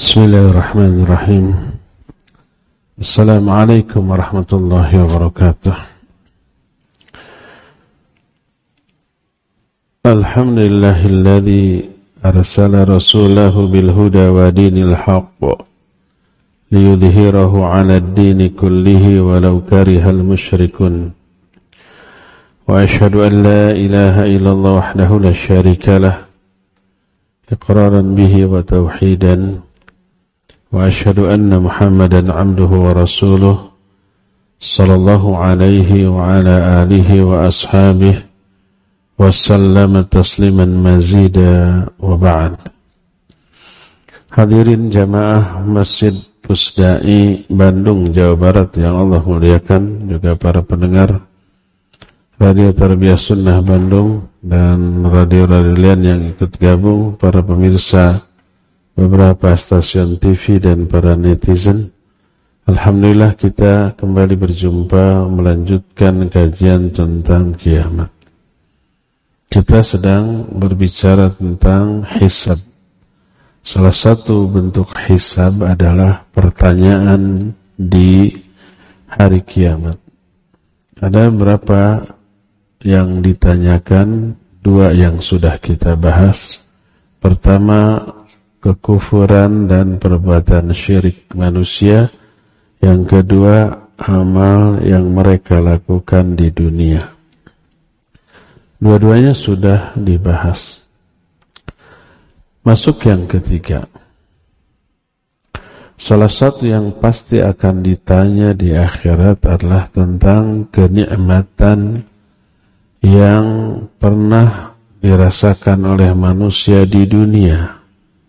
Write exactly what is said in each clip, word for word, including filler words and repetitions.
Bismillahirrahmanirrahim. Assalamualaikum warahmatullahi wabarakatuh. Alhamdulillahilladzi arsala rasulahu bil huda wa dinil haqq liyudhhirahu 'ala ad-dini kullihi walau karihal musyrikun. Wa asyhadu an la ilaha illallah wahdahu la syarika lah iqraran bihi wa tauhidan. Wa asyhadu anna Muhammadan 'abduhu wa rasuluh sallallahu alaihi wa ala alihi wa ashabihi wa sallama tasliman mazida wa ba'd. Hadirin jamaah Masjid Pusdai Bandung, Jawa Barat yang Allah muliakan, juga para pendengar Radio Tarbiyah Sunnah Bandung dan radio-radio lain yang ikut gabung, para pemirsa beberapa stasiun T V dan para netizen. Alhamdulillah kita kembali berjumpa melanjutkan kajian tentang kiamat. Kita sedang berbicara tentang hisab. Salah satu bentuk hisab adalah pertanyaan di hari kiamat. Ada berapa yang ditanyakan? Dua yang sudah kita bahas. Pertama, kekufuran dan perbuatan syirik manusia. Yang kedua, amal yang mereka lakukan di dunia. Dua-duanya sudah dibahas. Masuk yang ketiga. Salah satu yang pasti akan ditanya di akhirat adalah tentang kenikmatan yang pernah dirasakan oleh manusia di dunia.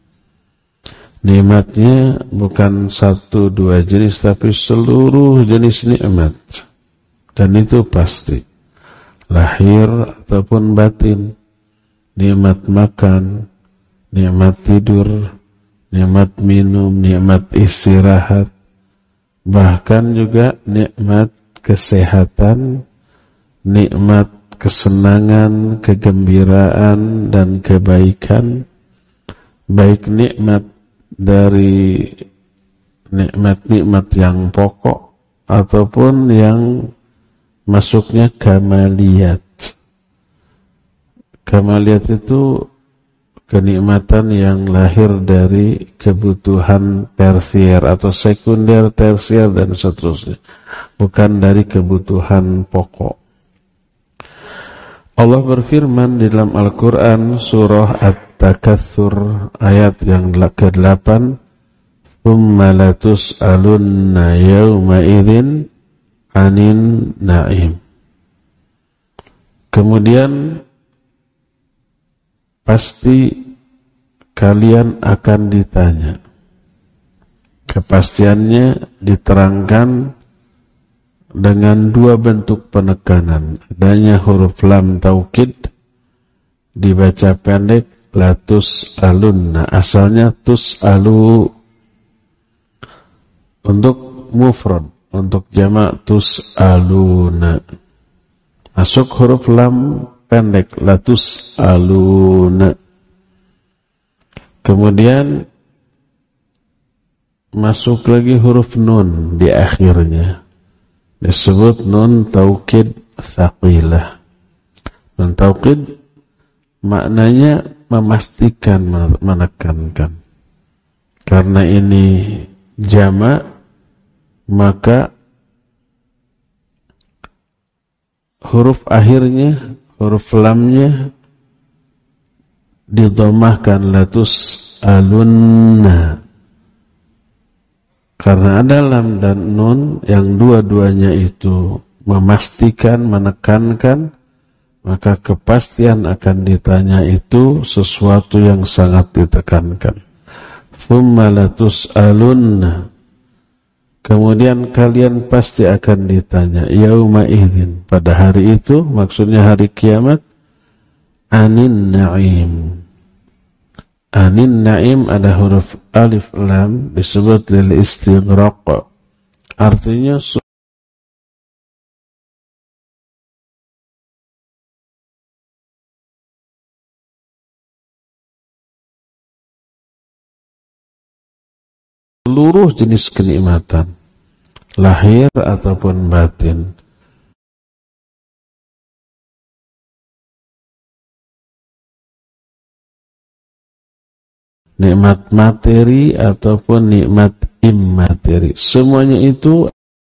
Nikmatnya bukan satu dua jenis, tapi seluruh jenis nikmat. Dan itu pasti, lahir ataupun batin. Nikmat makan, nikmat tidur, nikmat minum, nikmat istirahat, bahkan juga nikmat kesehatan, nikmat kesenangan, kegembiraan dan kebaikan, baik nikmat dari nikmat-nikmat yang pokok ataupun yang masuknya kamaliyat. Kamaliyat itu kenikmatan yang lahir dari kebutuhan tersier atau sekunder, tersier dan seterusnya, bukan dari kebutuhan pokok. Allah berfirman di dalam Al-Quran surah At-Takatsur ayat yang ke-delapan, "Tsumma latus'alunna yawma idzin 'anin na'im." Kemudian pasti kalian akan ditanya. Kepastiannya diterangkan dengan dua bentuk penekanan. Adanya huruf lam taukid, dibaca pendek latus alunna, asalnya tus alu. Untuk mufrad, untuk jamak tus aluna, masuk huruf lam pendek latus aluna. Kemudian masuk lagi huruf nun di akhirnya, disebut nun taukid tsaqilah. Nun taukid maknanya memastikan, menekankan. Karena ini jamak, maka huruf akhirnya, huruf lamnya didhammahkan latus alunna. Karena ada lam dan nun yang dua-duanya itu memastikan, menekankan, maka kepastian akan ditanya itu sesuatu yang sangat ditekankan. Tsumma latus'alunna, kemudian kalian pasti akan ditanya yauma idzin, pada hari itu, maksudnya hari kiamat, anin na'im. Anin na'im ada huruf alif lam, disebut lil istighraq, artinya seluruh jenis kenikmatan, lahir ataupun batin. Nikmat materi ataupun nikmat immateri, semuanya itu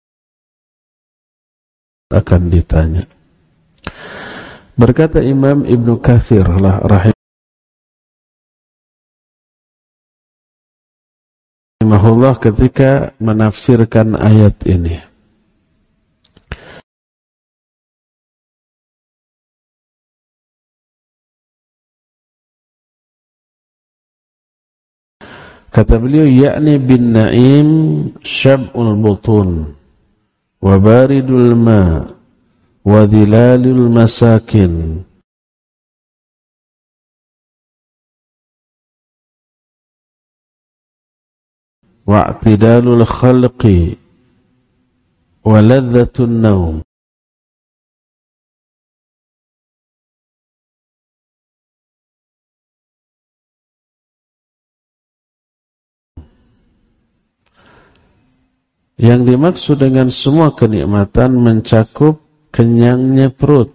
akan ditanya. Berkata Imam Ibnu Katsir rahimahullah ketika menafsirkan ayat ini, kata beliau, yakni bin na'im syab'ul butun wa baridul ma wa dhilalul masakin wa i'tidalul khalqi wa ladhatun naum. Yang dimaksud dengan semua kenikmatan mencakup kenyangnya perut,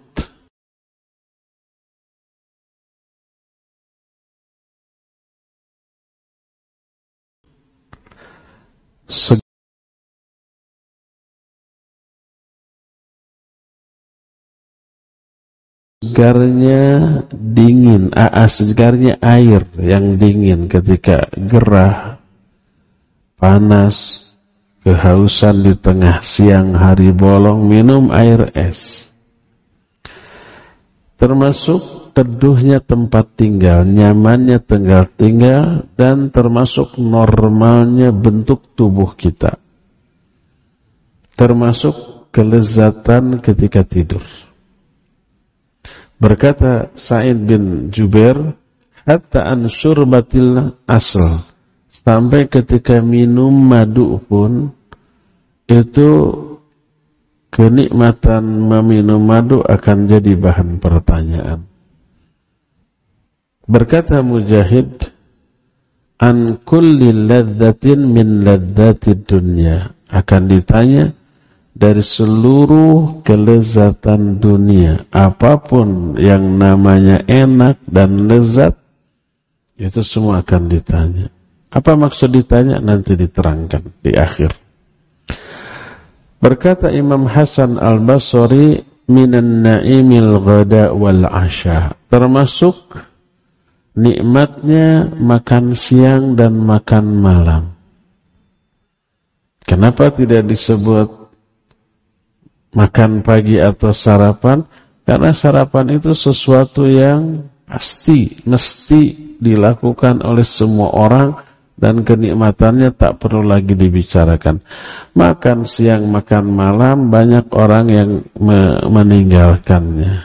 segarnya dingin, ah, segarnya air yang dingin ketika gerah, panas, kehausan di tengah siang hari bolong, minum air es. Termasuk teduhnya tempat tinggal, nyamannya tinggal tinggal, dan termasuk normalnya bentuk tubuh kita. Termasuk kelezatan ketika tidur. Berkata Sa'id bin Jubair, hatta an syurbatil asl, sampai ketika minum madu pun, itu kenikmatan meminum madu akan jadi bahan pertanyaan. Berkata Mujahid, an kulli ladzatin min ladzatid dunya, akan ditanya dari seluruh kelezatan dunia, apapun yang namanya enak dan lezat, itu semua akan ditanya. Apa maksud ditanya? Nanti diterangkan di akhir. Berkata Imam Hasan Al-Basri, minan na'imil ghada wal asya, termasuk nikmatnya makan siang dan makan malam. Kenapa tidak disebut makan pagi atau sarapan? Karena sarapan itu sesuatu yang pasti, mesti dilakukan oleh semua orang, dan kenikmatannya tak perlu lagi dibicarakan. Makan siang, makan malam, banyak orang yang me meninggalkannya.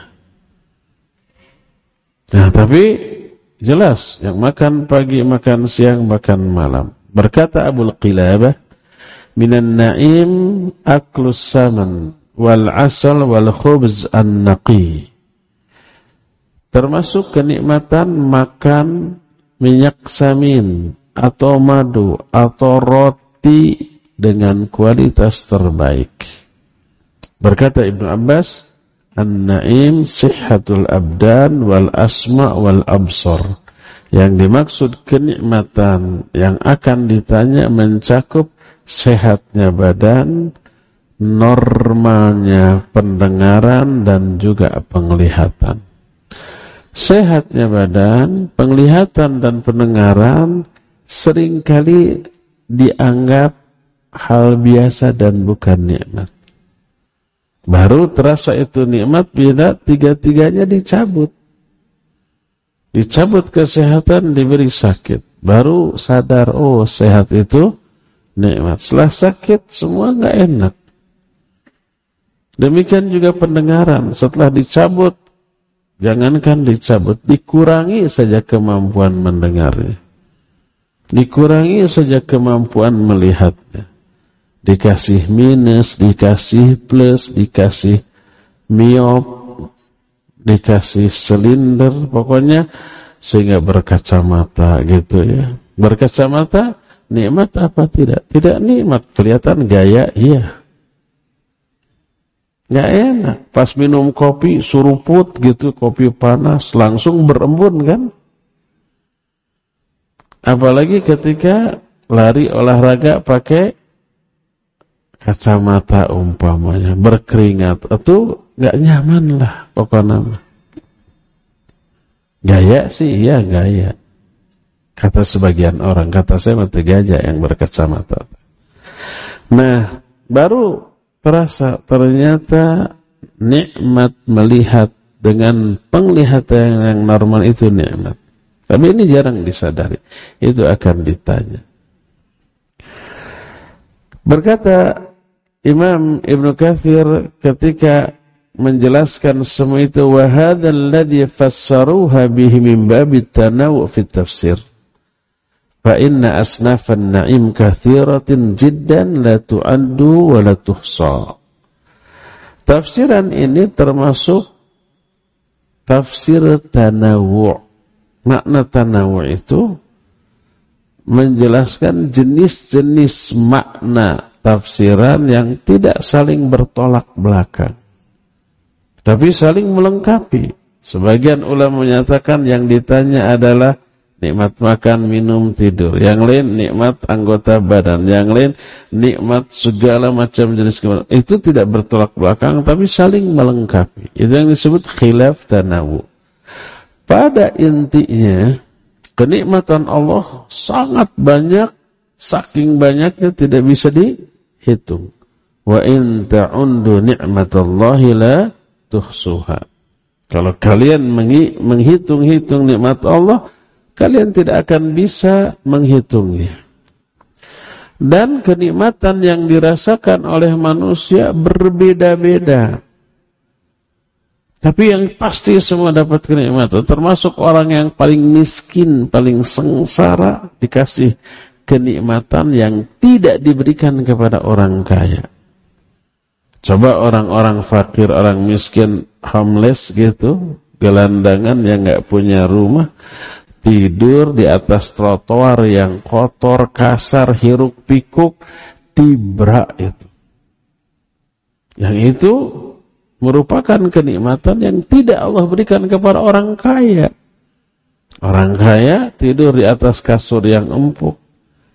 Nah, tapi jelas yang makan pagi, makan siang, makan malam. Berkata Abul Qilabah, minan na'im aklus saman wal asal wal khubz an-naqi. Termasuk kenikmatan makan minyak samin atau madu atau roti dengan kualitas terbaik. Berkata Ibnu Abbas, an-na'im sihhatul abdan wal asma' wal absar. Yang dimaksud kenikmatan yang akan ditanya mencakup sehatnya badan, normalnya pendengaran, dan juga penglihatan. Sehatnya badan, penglihatan, dan pendengaran seringkali dianggap hal biasa dan bukan nikmat. Baru terasa itu nikmat bila tiga-tiganya dicabut. Dicabut kesehatan, diberi sakit. Baru sadar, oh sehat itu nikmat. Setelah sakit, semua enggak enak. Demikian juga pendengaran. Setelah dicabut, jangankan dicabut, dikurangi saja kemampuan mendengarnya. Dikurangi saja kemampuan melihatnya. Dikasih minus, dikasih plus, dikasih miop, dikasih silinder, pokoknya sehingga berkacamata gitu ya. Berkacamata nikmat apa tidak? Tidak nikmat, kelihatan gaya, iya. Nggak enak. Pas minum kopi suruput gitu, kopi panas, langsung berembun kan? Apalagi ketika lari olahraga pakai kacamata umpamanya, berkeringat, itu nggak nyaman lah pokoknya. Gaya sih, iya gaya. Kata sebagian orang, kata saya mati gajah yang berkacamata. Nah, baru terasa ternyata nikmat melihat dengan penglihatan yang normal itu nikmat. Tapi ini jarang disadari. Itu akan ditanya. Berkata Imam Ibnu Katsir ketika menjelaskan semua itu, wa hadzal ladzi fassaruha bihi min babit tanawu' fi tafsir. Fa inna asnafan na'im katsiratin jiddan la tu'addu wa la tuhsa. Tafsiran ini termasuk tafsir tanawu'. Makna tanawu' itu menjelaskan jenis-jenis makna tafsiran yang tidak saling bertolak belakang, tapi saling melengkapi. Sebagian ulama menyatakan yang ditanya adalah nikmat makan, minum, tidur. Yang lain nikmat anggota badan. Yang lain nikmat segala macam jenis kehidupan. Itu tidak bertolak belakang, tapi saling melengkapi. Itu yang disebut khilaf tanawu. Pada intinya, kenikmatan Allah sangat banyak, saking banyaknya tidak bisa dihitung. Wa in ta'undu ni'matallahi la tuhsuha. Kalau kalian menghitung-hitung nikmat Allah, kalian tidak akan bisa menghitungnya. Dan kenikmatan yang dirasakan oleh manusia berbeda-beda. Tapi yang pasti semua dapat kenikmatan. Termasuk orang yang paling miskin, paling sengsara, dikasih kenikmatan yang tidak diberikan kepada orang kaya. Coba orang-orang fakir, orang miskin, homeless gitu, gelandangan yang nggak punya rumah, tidur di atas trotoar yang kotor, kasar, hiruk pikuk, tibra itu. Yang itu merupakan kenikmatan yang tidak Allah berikan kepada orang kaya. Orang kaya tidur di atas kasur yang empuk,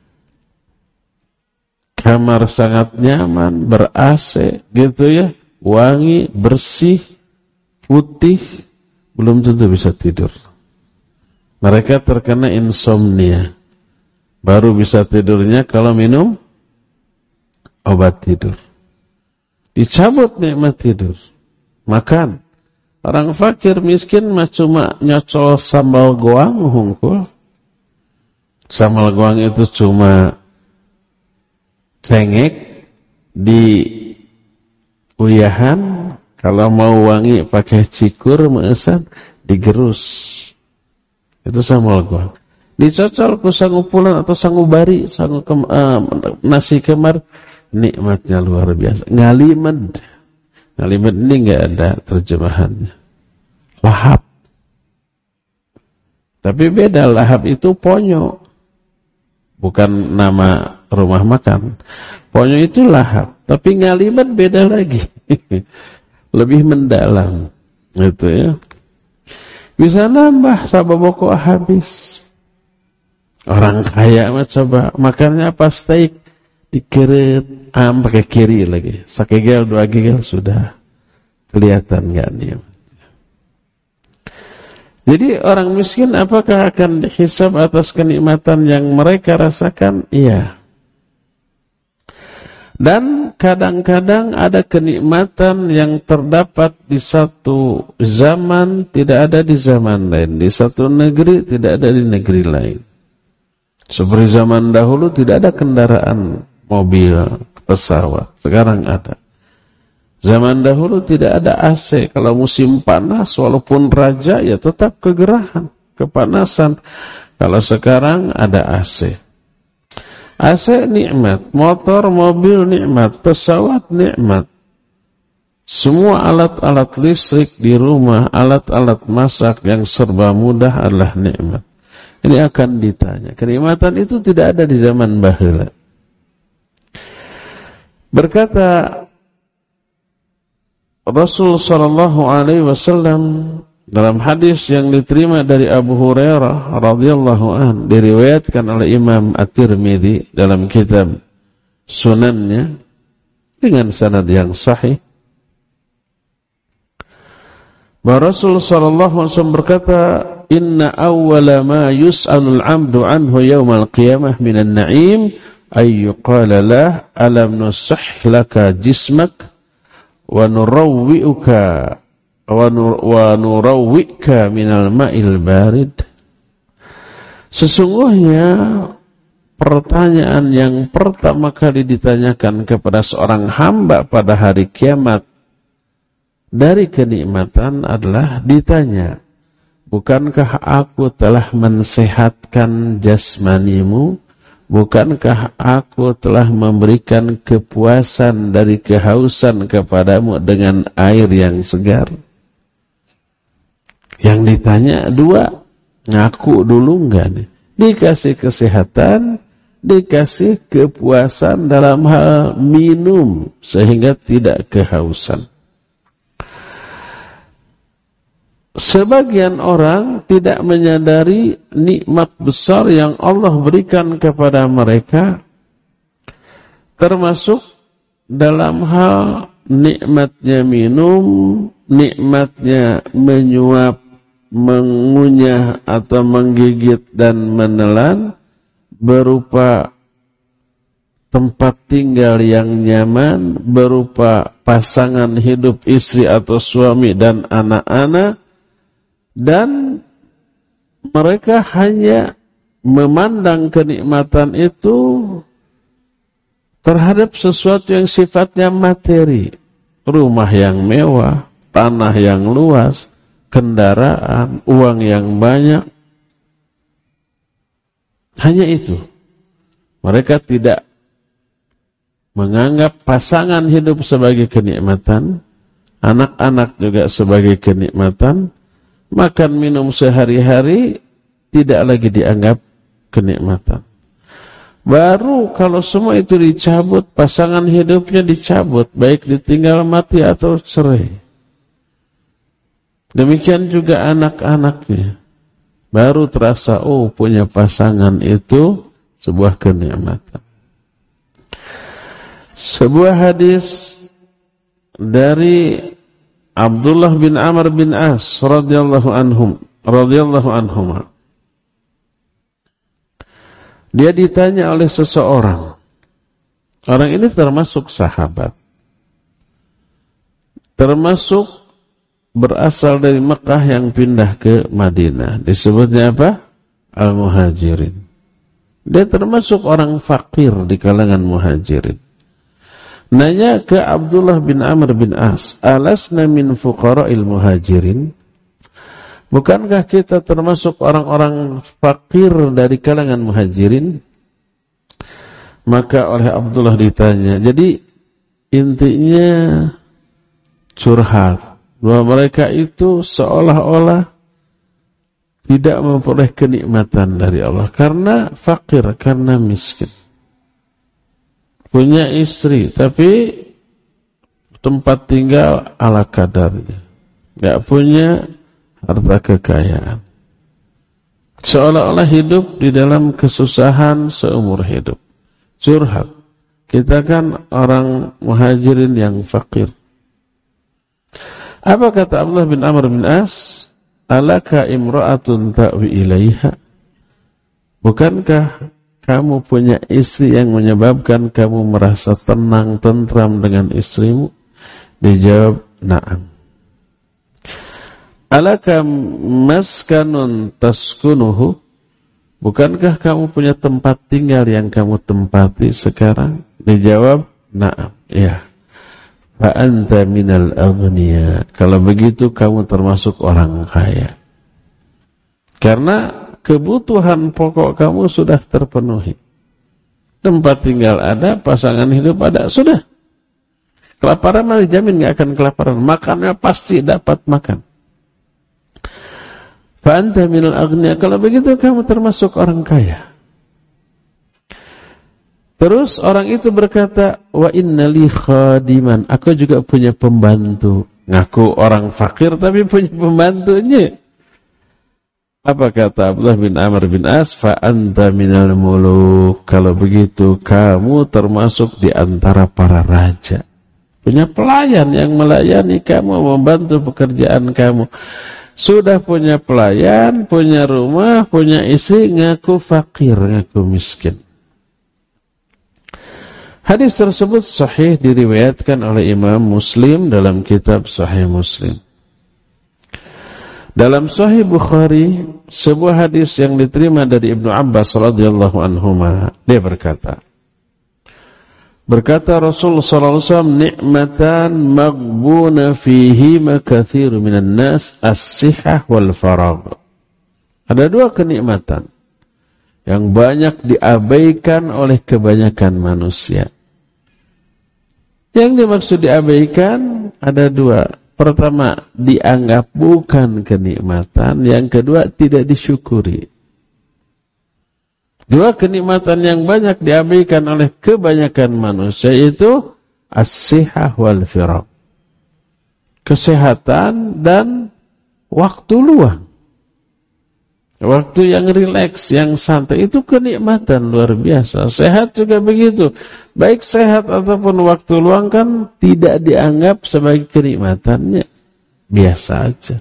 kamar sangat nyaman, ber-A C gitu ya, wangi, bersih, putih, belum tentu bisa tidur. Mereka terkena insomnia. Baru bisa tidurnya kalau minum obat tidur. Dicabut nikmat tidur. Makan. Orang fakir miskin mah cuma nyocol sambal goang hungkul. Sambal goang itu cuma cengek di uyahan. Kalau mau wangi pakai cikur meesan digerus. Itu sambal goang. Dicocol ku sangupulan atau sangubari, sangu kem, uh, nasi kemar, nikmatnya luar biasa. Ngalimed. Ngalimed ini enggak ada terjemahannya. Lahap. Tapi beda, lahap itu ponyo. Bukan nama rumah makan. Ponyo itu lahap. Tapi ngalimed beda lagi. Lebih mendalam. Gitu ya. Bisa nambah sababoko habis. Orang kaya mah coba makannya apa steak dikeret am pakai kiri lagi. Sakegel dua gigel sudah kelihatan enggak nih. Jadi orang miskin apakah akan dihisab atas kenikmatan yang mereka rasakan? Iya. Dan kadang-kadang ada kenikmatan yang terdapat di satu zaman tidak ada di zaman lain, di satu negeri tidak ada di negeri lain. Seperti zaman dahulu tidak ada kendaraan mobil, pesawat, sekarang ada. Zaman dahulu tidak ada A C, kalau musim panas walaupun raja ya tetap kegerahan, kepanasan. Kalau sekarang ada A C. A C nikmat, motor, mobil nikmat, pesawat nikmat. Semua alat-alat listrik di rumah, alat-alat masak yang serba mudah adalah nikmat. Ini akan ditanya. Kenikmatan itu tidak ada di zaman baheula. Berkata Rasul sallallahu alaihi wasallam dalam hadis yang diterima dari Abu Hurairah radhiyallahu anhu, diriwayatkan oleh Imam At-Tirmidzi dalam kitab Sunannya dengan sanad yang sahih, bahwa Rasul sallallahu alaihi wasallam berkata, "Inna awwala ma yus'alul 'abdu anhu yaumal qiyamah minan na'im ay yuqala lah alam nusah laka jismak wa nurawwi'uka wa nurawwi'ka minal ma'il barid." Sesungguhnya pertanyaan yang pertama kali ditanyakan kepada seorang hamba pada hari kiamat dari kenikmatan adalah ditanya, bukankah aku telah mensehatkan jasmanimu? Bukankah aku telah memberikan kepuasan dari kehausan kepadamu dengan air yang segar? Yang ditanya dua, ngaku dulu enggak nih? Dikasih kesehatan, dikasih kepuasan dalam hal minum sehingga tidak kehausan. Sebagian orang tidak menyadari nikmat besar yang Allah berikan kepada mereka, termasuk dalam hal nikmatnya minum, nikmatnya menyuap, mengunyah atau menggigit dan menelan, berupa tempat tinggal yang nyaman, berupa pasangan hidup istri atau suami dan anak-anak. Dan mereka hanya memandang kenikmatan itu terhadap sesuatu yang sifatnya materi. Rumah yang mewah, tanah yang luas, kendaraan, uang yang banyak. Hanya itu. Mereka tidak menganggap pasangan hidup sebagai kenikmatan, anak-anak juga sebagai kenikmatan. Makan minum sehari-hari tidak lagi dianggap kenikmatan. Baru kalau semua itu dicabut, pasangan hidupnya dicabut, baik ditinggal mati atau cerai. Demikian juga anak-anaknya. Baru terasa, oh punya pasangan itu sebuah kenikmatan. Sebuah hadis dari Abdullah bin Amr bin As radhiyallahu anhum radhiyallahu anhuma. Dia ditanya oleh seseorang. Orang ini termasuk sahabat. Termasuk berasal dari Mekah yang pindah ke Madinah. Disebutnya apa? Al-Muhajirin. Dia termasuk orang fakir di kalangan Muhajirin. Nanya ke Abdullah bin Amr bin As, alasna min fuqara'il muhajirin? Bukankah kita termasuk orang-orang fakir dari kalangan muhajirin? Maka oleh Abdullah ditanya, jadi intinya curhat bahwa mereka itu seolah-olah tidak memperoleh kenikmatan dari Allah karena fakir, karena miskin. Punya istri, tapi tempat tinggal ala kadarnya. Gak punya harta kekayaan. Seolah-olah hidup di dalam kesusahan seumur hidup. Curhat. Kita kan orang muhajirin yang fakir. Apa kata Abdullah bin Amr bin As? Alaka imra'atun ta'wi ilaiha? Bukankah kamu punya istri yang menyebabkan kamu merasa tenang, tentram dengan istrimu? Dijawab, na'am. Alaka maskanun taskunuhu? Bukankah kamu punya tempat tinggal yang kamu tempati sekarang? Dijawab, na'am. Ya. Fa anta minal aghniya. Kalau begitu kamu termasuk orang kaya. Karena kebutuhan pokok kamu sudah terpenuhi. Tempat tinggal ada, pasangan hidup ada, sudah. Kelaparan mah dijamin gak akan kelaparan. Makannya pasti dapat makan. Fa anta minal aghnia, kalau begitu kamu termasuk orang kaya. Terus orang itu berkata, wa innali khadiman, aku juga punya pembantu. Ngaku orang fakir tapi punya pembantunya. Apa kata Abdullah bin Amr bin As? Fa anta minal muluk, kalau begitu kamu termasuk di antara para raja. Punya pelayan yang melayani kamu, membantu pekerjaan kamu. Sudah punya pelayan, punya rumah, punya istri, ngaku fakir, ngaku miskin. Hadis tersebut sahih, diriwayatkan oleh Imam Muslim dalam kitab Sahih Muslim. Dalam Sahih Bukhari, sebuah hadis yang diterima dari Ibnu Abbas radhiyallahu anhuma, dia berkata, berkata Rasulullah sallallahu alaihi wasallam, ni'matan maghbuna fihima katsirun minan nas, as-sihah wal faragh. Ada dua kenikmatan yang banyak diabaikan oleh kebanyakan manusia. Yang dimaksud diabaikan ada dua. Pertama, dianggap bukan kenikmatan. Yang kedua, tidak disyukuri. Dua kenikmatan yang banyak diabaikan oleh kebanyakan manusia itu as-sihah wal firaq. Kesehatan dan waktu luang. Waktu yang rileks, yang santai, itu kenikmatan luar biasa. Sehat juga begitu. Baik sehat ataupun waktu luang kan tidak dianggap sebagai kenikmatannya. Biasa aja.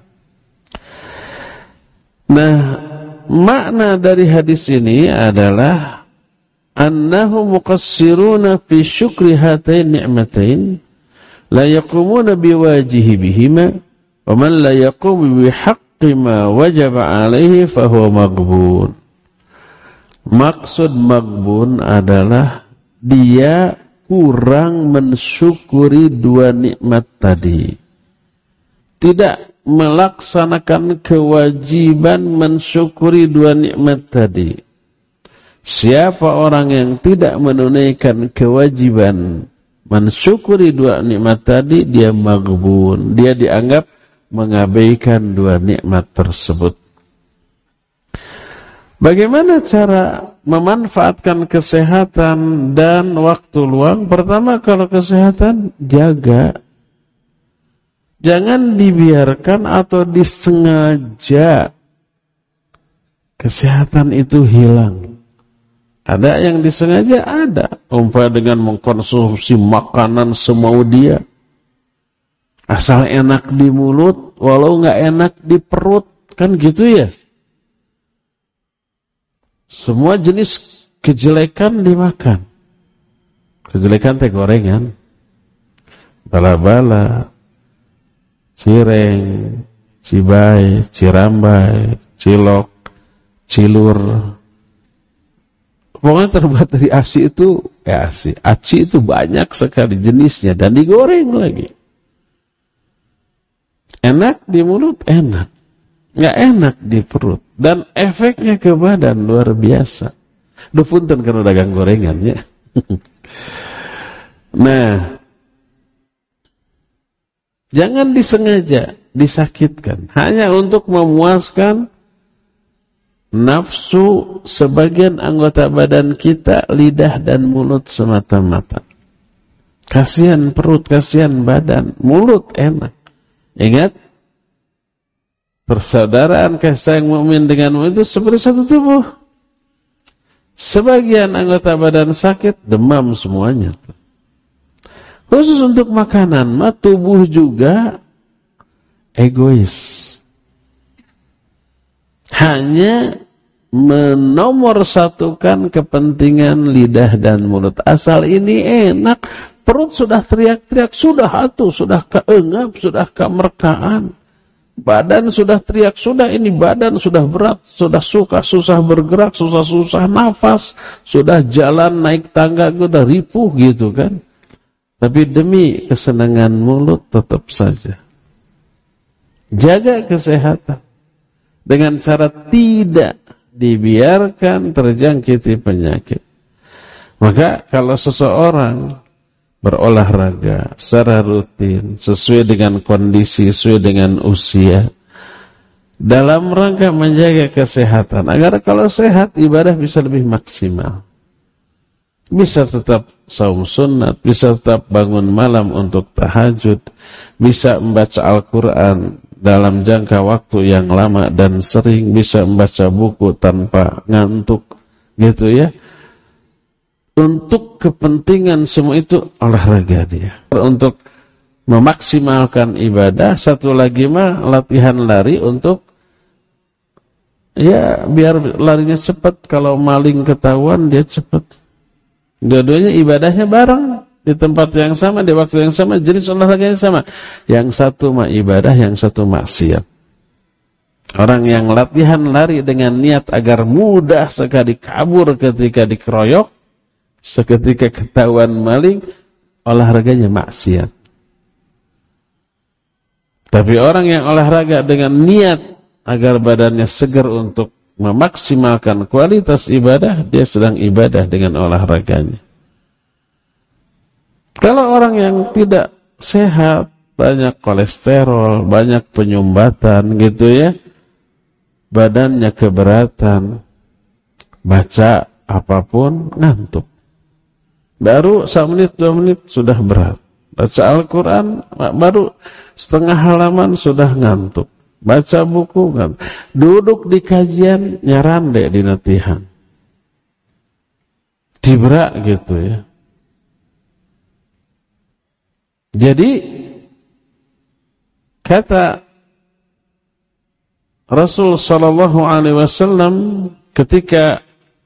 Nah, makna dari hadis ini adalah annahu muqassiruna fi syukri hatain ni'matain la yaqumuna biwajihi bihima wa man la yaqumu bihaq ma wajaba alaihi fahuwa maghbun. Maksud maghbun adalah dia kurang mensyukuri dua nikmat tadi. Tidak melaksanakan kewajiban mensyukuri dua nikmat tadi. Siapa orang yang tidak menunaikan kewajiban mensyukuri dua nikmat tadi, dia maghbun. Dia dianggap mengabaikan dua nikmat tersebut. Bagaimana cara memanfaatkan kesehatan dan waktu luang? Pertama, kalau kesehatan, jaga. Jangan dibiarkan atau disengaja kesehatan itu hilang. Ada yang disengaja, ada. Umpama dengan mengkonsumsi makanan semau dia. Asal enak di mulut, walau nggak enak di perut, kan gitu ya. Semua jenis kejelekan dimakan. Kejelekan teh gorengan, bala-bala, cireng, cibai, cirambai, cilok, cilur. Pokoknya terbuat dari asi itu, ya asi, aci itu banyak sekali jenisnya dan digoreng lagi. Enak di mulut, enak. Nggak enak di perut. Dan efeknya ke badan luar biasa. Duh punten karena dagang gorengan ya. Nah, jangan disengaja disakitkan. Hanya untuk memuaskan nafsu sebagian anggota badan kita, lidah dan mulut semata-mata. Kasihan perut, kasihan badan. Mulut enak. Ingat, persaudaraan kasih sayang mukmin dengan mukmin itu seperti satu tubuh. Sebagian anggota badan sakit, demam semuanya. Khusus untuk makanan, mah tubuh juga egois. Hanya menomorsatukan kepentingan lidah dan mulut. Asal ini enak, perut sudah teriak-teriak, sudah atuh, sudah keengap, sudah kemerkaan. Badan sudah teriak, sudah ini badan sudah berat, sudah suka susah bergerak, susah-susah nafas, sudah jalan naik tangga, sudah ripuh gitu kan. Tapi demi kesenangan mulut tetap saja. Jaga kesehatan dengan cara tidak dibiarkan terjangkiti penyakit. Maka kalau seseorang berolahraga secara rutin, sesuai dengan kondisi, sesuai dengan usia, dalam rangka menjaga kesehatan, agar kalau sehat ibadah bisa lebih maksimal. Bisa tetap saum sunat, bisa tetap bangun malam untuk tahajud, bisa membaca Al-Quran dalam jangka waktu yang lama dan sering, bisa membaca buku tanpa ngantuk, gitu ya. Untuk kepentingan semua itu olahraga dia. Untuk memaksimalkan ibadah, satu lagi mah latihan lari untuk ya biar larinya cepat. Kalau maling ketahuan dia cepat. Dua-duanya ibadahnya bareng di tempat yang sama, di waktu yang sama, jenis olahraganya sama. Yang satu mah ibadah, yang satu maksiat. Orang yang latihan lari dengan niat agar mudah sekali kabur ketika dikeroyok, seketika ketahuan maling, olahraganya maksiat. Tapi orang yang olahraga dengan niat agar badannya segar untuk memaksimalkan kualitas ibadah, dia sedang ibadah dengan olahraganya. Kalau orang yang tidak sehat, banyak kolesterol, banyak penyumbatan gitu ya, badannya keberatan, baca apapun ngantuk. Baru satu menit, dua menit sudah berat. Baca Al-Quran baru setengah halaman sudah ngantuk. Baca buku kan, duduk di kajian nyarande di natihan, dibrak gitu ya. Jadi kata Rasul Sallallahu Alaihi Wasallam ketika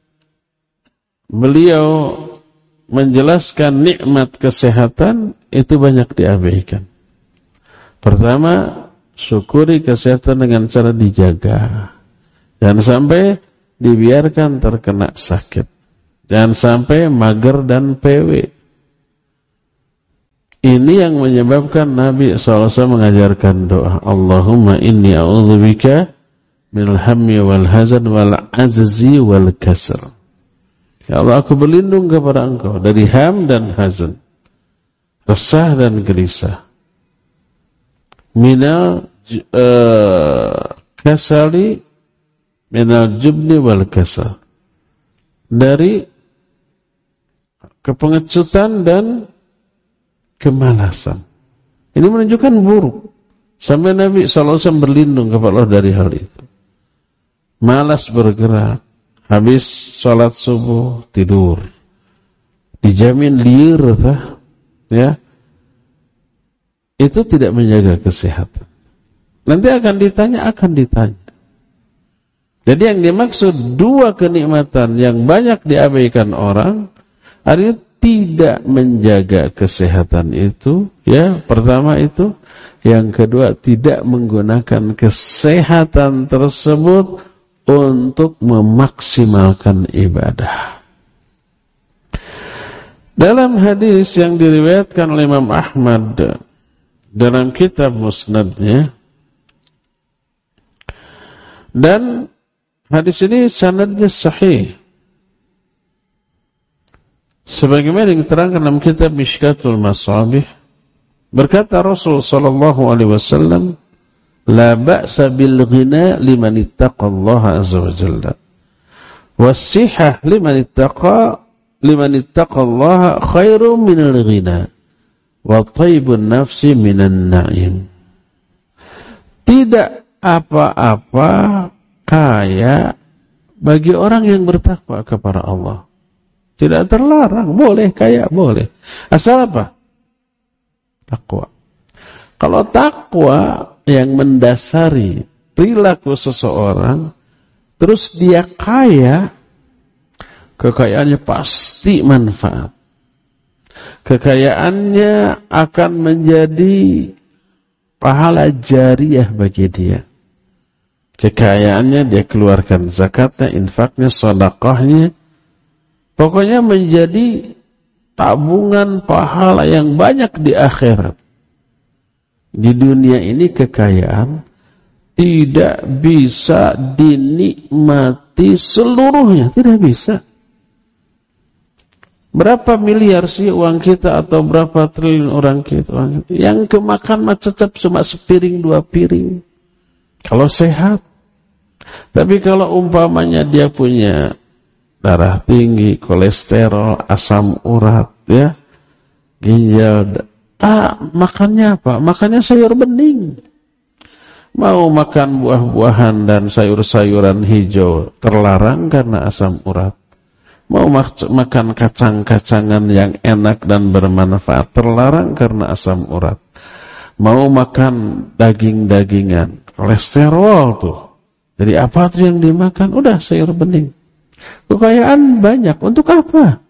beliau menjelaskan nikmat kesehatan, itu banyak diabaikan. Pertama, syukuri kesehatan dengan cara dijaga. Jangan sampai dibiarkan terkena sakit. Jangan sampai mager dan P W. Ini yang menyebabkan Nabi shallallahu alaihi wasallam mengajarkan doa. Allahumma inni a'udzubika minal hammi wal hazan wal azzi wal kasal. Ya Allah, aku berlindung kepada Engkau dari ham dan hazan, resah dan gelisah. Minal uh, kasali minal jubni wal kasal, dari kepengecutan dan kemalasan. Ini menunjukkan buruk. Sampai Nabi shallallahu alaihi wasallam berlindung kepada Allah dari hal itu. Malas bergerak, habis sholat subuh tidur, dijamin liar, ya. Itu tidak menjaga kesehatan. Nanti akan ditanya, akan ditanya. Jadi yang dimaksud dua kenikmatan yang banyak diabaikan orang, artinya tidak menjaga kesehatan itu, ya, pertama itu. Yang kedua, tidak menggunakan kesehatan tersebut untuk memaksimalkan ibadah. Dalam hadis yang diriwayatkan oleh Imam Ahmad dalam kitab Musnadnya, dan hadis ini sanadnya sahih, sebagaimana yang diterangkan dalam kitab Mishkatul Masabih, berkata Rasul sallallahu alaihi wasallam, la ba'sa bil ghina liman ittaqallaha azza wa jalla, was-sihah liman ittaqa liman ittaqallaha khairum minal ghina, wa thaibun nafsi minan na'im. Tidak apa-apa kaya bagi orang yang bertakwa kepada Allah. Tidak terlarang, boleh kaya, boleh. Asal apa? Takwa. Kalau takwa yang mendasari perilaku seseorang, terus dia kaya, kekayaannya pasti manfaat. Kekayaannya akan menjadi pahala jariyah bagi dia. Kekayaannya dia keluarkan zakatnya, infaknya, sedekahnya, pokoknya menjadi tabungan pahala yang banyak di akhirat. Di dunia ini kekayaan tidak bisa dinikmati seluruhnya, tidak bisa. Berapa miliar sih uang kita, atau berapa triliun orang kita, uang kita? Yang kemakan mah tetap cuma sepiring dua piring. Kalau sehat. Tapi kalau umpamanya dia punya darah tinggi, kolesterol, asam urat, ya, ginjal, ah, makannya apa? Makannya sayur bening. Mau makan buah-buahan dan sayur-sayuran hijau terlarang karena asam urat. Mau mak- makan kacang-kacangan yang enak dan bermanfaat terlarang karena asam urat. Mau makan daging-dagingan, kolesterol tuh. Jadi apa tuh yang dimakan? Udah sayur bening. Kekayaan banyak. Untuk apa?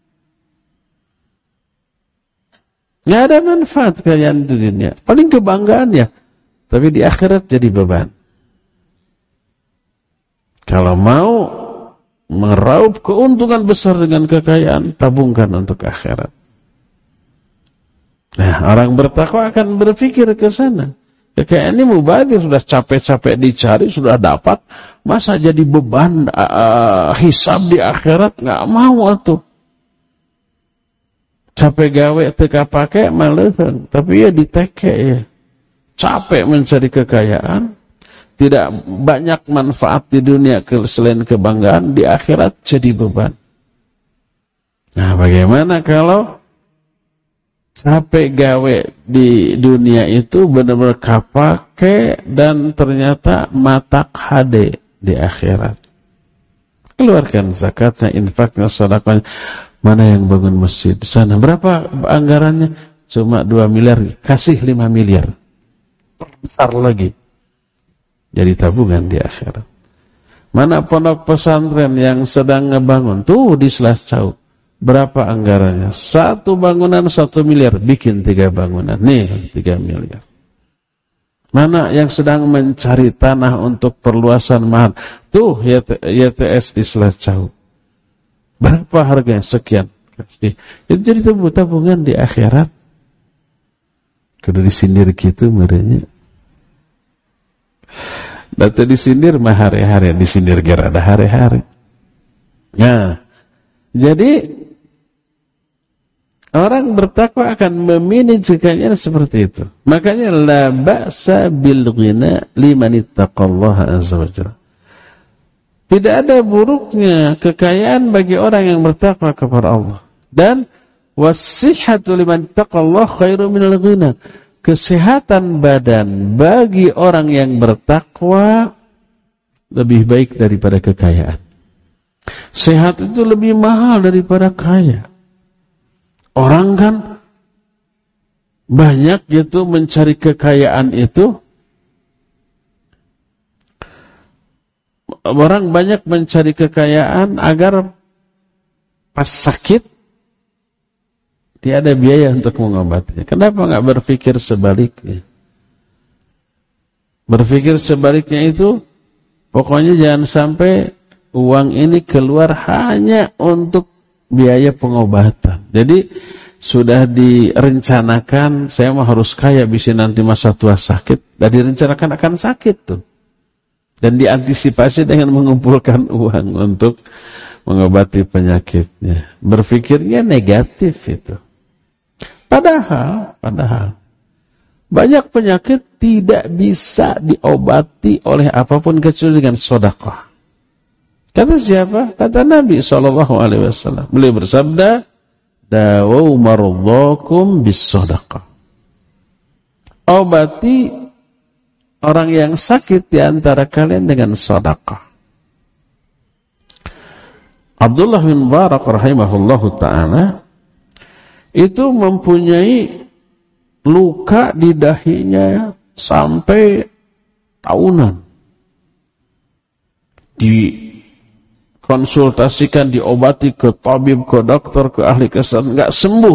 Nggak ada manfaat kekayaan di dunia. Paling kebanggaan ya. Tapi di akhirat jadi beban. Kalau mau meraup keuntungan besar dengan kekayaan, tabungkan untuk akhirat. Nah, orang bertakwa akan berpikir ke sana. Kekayaan ini mubazir, sudah capek-capek dicari, sudah dapat, masa jadi beban uh, hisab di akhirat? Nggak mau tuh. Capek gawe teka pakai malah, tapi ya diteke ya. Capek mencari kekayaan, tidak banyak manfaat di dunia selain kebanggaan, di akhirat jadi beban. Nah, bagaimana kalau capek gawe di dunia itu benar-benar kapake dan ternyata matak H D di akhirat? Keluarkan zakatnya, infaknya, sedekahnya. Mana yang bangun masjid di sana? Berapa anggarannya? Cuma dua miliar, kasih lima miliar. Besar lagi. Jadi tabungan di akhirat. Mana pondok pesantren yang sedang ngebangun? Tuh di Selascau. Berapa anggarannya? Satu bangunan satu miliar. Bikin tiga bangunan. Nih, tiga miliar. Mana yang sedang mencari tanah untuk perluasan mahal? Tuh, Y T S di Selascau. Berapa harganya? Sekian. Itu jadi tabungan di akhirat. Kudu disindir gitu merenya. Data disindir mah hari-hari, disindir gara ada hari-hari. Nah, jadi orang bertakwa akan memilih kekayaan seperti itu. Makanya la ba'sa bil ghina liman ittaqallaha azza wajalla. Tidak ada buruknya kekayaan bagi orang yang bertakwa kepada Allah. Dan wasihhatu liman ittaqallaha khairu minal ghina. Kesehatan badan bagi orang yang bertakwa lebih baik daripada kekayaan. Sehat itu lebih mahal daripada kaya. Orang kan banyak gitu mencari kekayaan itu. Orang banyak mencari kekayaan agar pas sakit tiada biaya untuk mengobatinya. Kenapa enggak berpikir sebaliknya? Berpikir sebaliknya itu, pokoknya jangan sampai uang ini keluar hanya untuk biaya pengobatan. Jadi sudah direncanakan, saya mah harus kaya bisa nanti masa tua sakit. Dan direncanakan akan sakit tuh. Dan diantisipasi dengan mengumpulkan uang untuk mengobati penyakitnya. Berpikirnya negatif itu. Padahal, padahal banyak penyakit tidak bisa diobati oleh apapun kecuali dengan sedekah. Kata siapa? Kata Nabi shallallahu alaihi wasallam. Beliau bersabda, "Dawau mardhakum bis-shadaqah." Obati orang yang sakit di antara kalian dengan sedekah. Abdullah bin Barak rahimahullahu ta'ala itu mempunyai luka di dahinya sampai tahunan. Dikonsultasikan, diobati ke tabib, ke dokter, ke ahli kesehatan, enggak sembuh.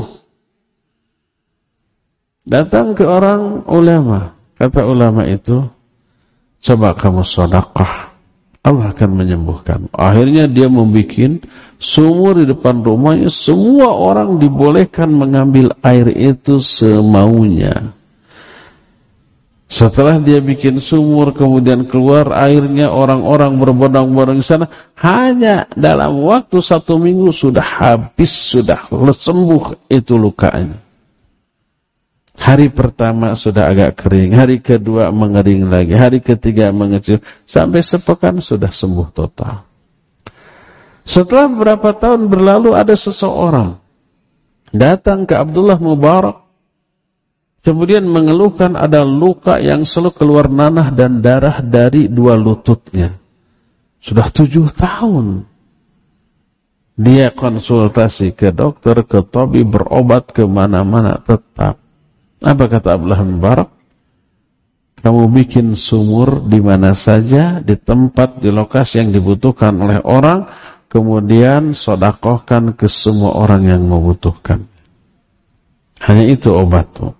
Datang ke orang ulama. Kata ulama itu, coba kamu sedekah, Allah akan menyembuhkan. Akhirnya dia membuat sumur di depan rumahnya, semua orang dibolehkan mengambil air itu semaunya. Setelah dia bikin sumur, kemudian keluar airnya, orang-orang berbondong-bondong di sana, hanya dalam waktu satu minggu sudah habis, sudah sembuh itu lukanya. Hari pertama sudah agak kering, hari kedua mengering lagi, hari ketiga mengecil, sampai sepekan sudah sembuh total. Setelah beberapa tahun berlalu, ada seseorang datang ke Abdullah Mubarak, kemudian mengeluhkan ada luka yang selalu keluar nanah dan darah dari dua lututnya. Sudah tujuh tahun. Dia konsultasi ke dokter, ke tabib, berobat kemana-mana, tetap. Apa kata Abdullah Mubarak? Kamu bikin sumur di mana saja, di tempat, di lokasi yang dibutuhkan oleh orang, kemudian sodakohkan ke semua orang yang membutuhkan. Hanya itu obatmu.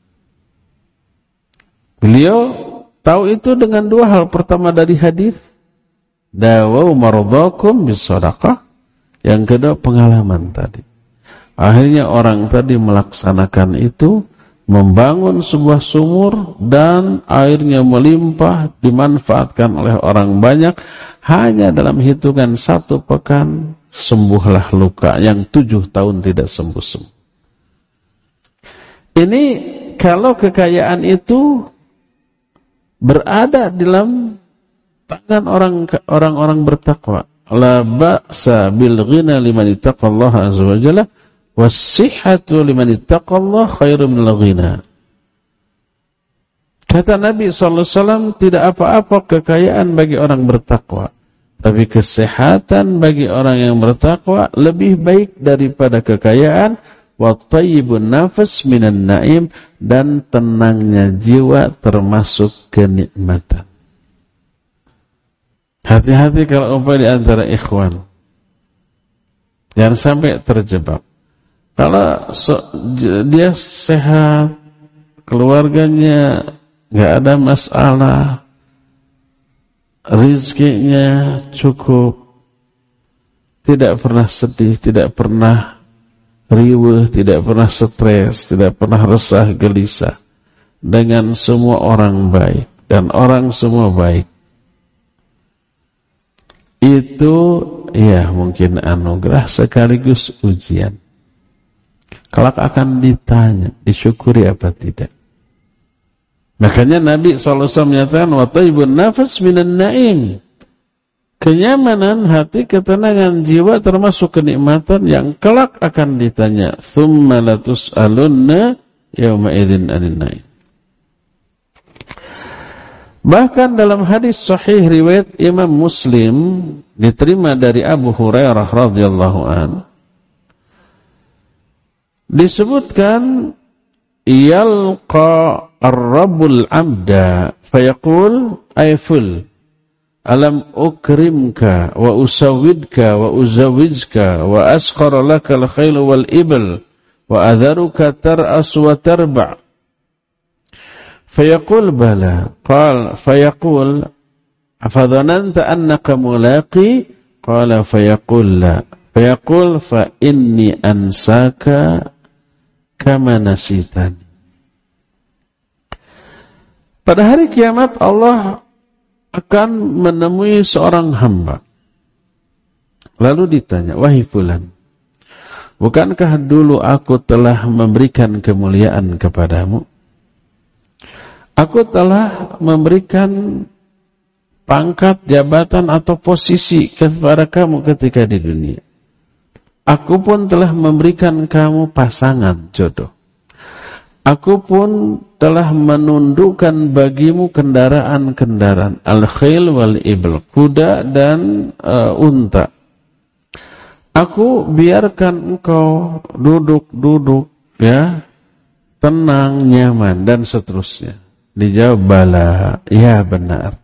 Beliau tahu itu dengan dua hal. Pertama dari hadis, dawau maradhakum bisadaqah. Yang kedua pengalaman tadi. Akhirnya orang tadi melaksanakan itu, membangun sebuah sumur dan airnya melimpah, dimanfaatkan oleh orang banyak. Hanya dalam hitungan satu pekan sembuhlah luka yang tujuh tahun tidak sembuh-sembuh. Ini kalau kekayaan itu berada dalam tangan orang orang-orang bertakwa. La ba'sa bil ghina liman ittaqallaha azza wa jalla was-sihhatu liman ittaqallaha khairun minal ghina. Kata Nabi sallallahu alaihi wasallam, tidak apa-apa kekayaan bagi orang bertakwa, tapi kesehatan bagi orang yang bertakwa lebih baik daripada kekayaan. Wa tayyibun nafas minan na'im, dan tenangnya jiwa termasuk kenikmatan. Hati-hati kalau umpama di antara ikhwan, jangan sampai terjebak. Kalau so, dia sehat, keluarganya nggak ada masalah, rizkinya cukup, tidak pernah sedih, tidak pernah riweuh, tidak pernah stres, tidak pernah resah gelisah, dengan semua orang baik dan orang semua baik. Itu ya mungkin anugerah sekaligus ujian. Kelak akan ditanya, disyukuri apa tidak. Makanya Nabi shallallahu alaihi wasallam menyatakan, wa taibun nafas minan na'im. Kenyamanan hati, ketenangan jiwa termasuk kenikmatan yang kelak akan ditanya. Tsumma latus'alunna yawma idzin 'anil na'im. Bahkan dalam hadis sahih riwayat Imam Muslim diterima dari Abu Hurairah radhiyallahu an, disebutkan yalqa ar-rabbul 'abda fayaqul ayful alam ukrimka wa usawwidka wa uzawijka wa askhara lakal khayl wal ibl wa adharuka tar'as wa tarba'. Fayaqul bala, qala fayaqul afadhananta annaka mulaqi, qala fayaqul la, fayaqul fa inni ansaka kama nasitani. Pada hari kiamat Allah akan menemui seorang hamba, lalu ditanya, wahai fulan, bukankah dulu aku telah memberikan kemuliaan kepadamu? Aku telah memberikan pangkat, jabatan atau posisi kepada kamu ketika di dunia. Aku pun telah memberikan kamu pasangan jodoh. Aku pun telah menundukkan bagimu kendaraan-kendaraan, al-khil wal ibl, kuda dan uh, unta. Aku biarkan engkau duduk-duduk, ya, tenang, nyaman, dan seterusnya. Dijawab bala, ya benar.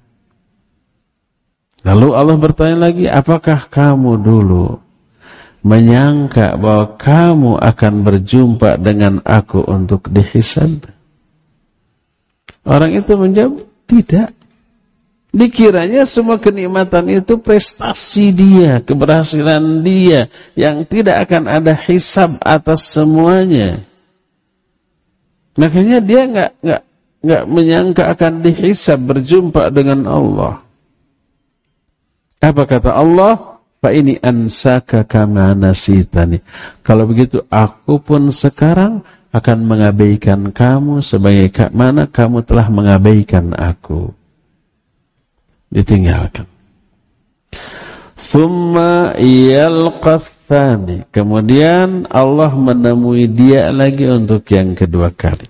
Lalu Allah bertanya lagi, apakah kamu dulu menyangka bahwa kamu akan berjumpa dengan aku untuk dihisab? Orang itu menjawab, tidak. Dikiranya semua kenikmatan itu prestasi dia, keberhasilan dia, yang tidak akan ada hisab atas semuanya. Makanya dia nggak nggak nggak menyangka akan dihisab, berjumpa dengan Allah. Apa kata Allah? Fa ini ansaka kama nasitani. Kalau begitu aku pun sekarang akan mengabaikan kamu sebagaimana kamu telah mengabaikan aku. Ditinggalkan. Thumma yalqa tsani. Kemudian Allah menemui dia lagi untuk yang kedua kali.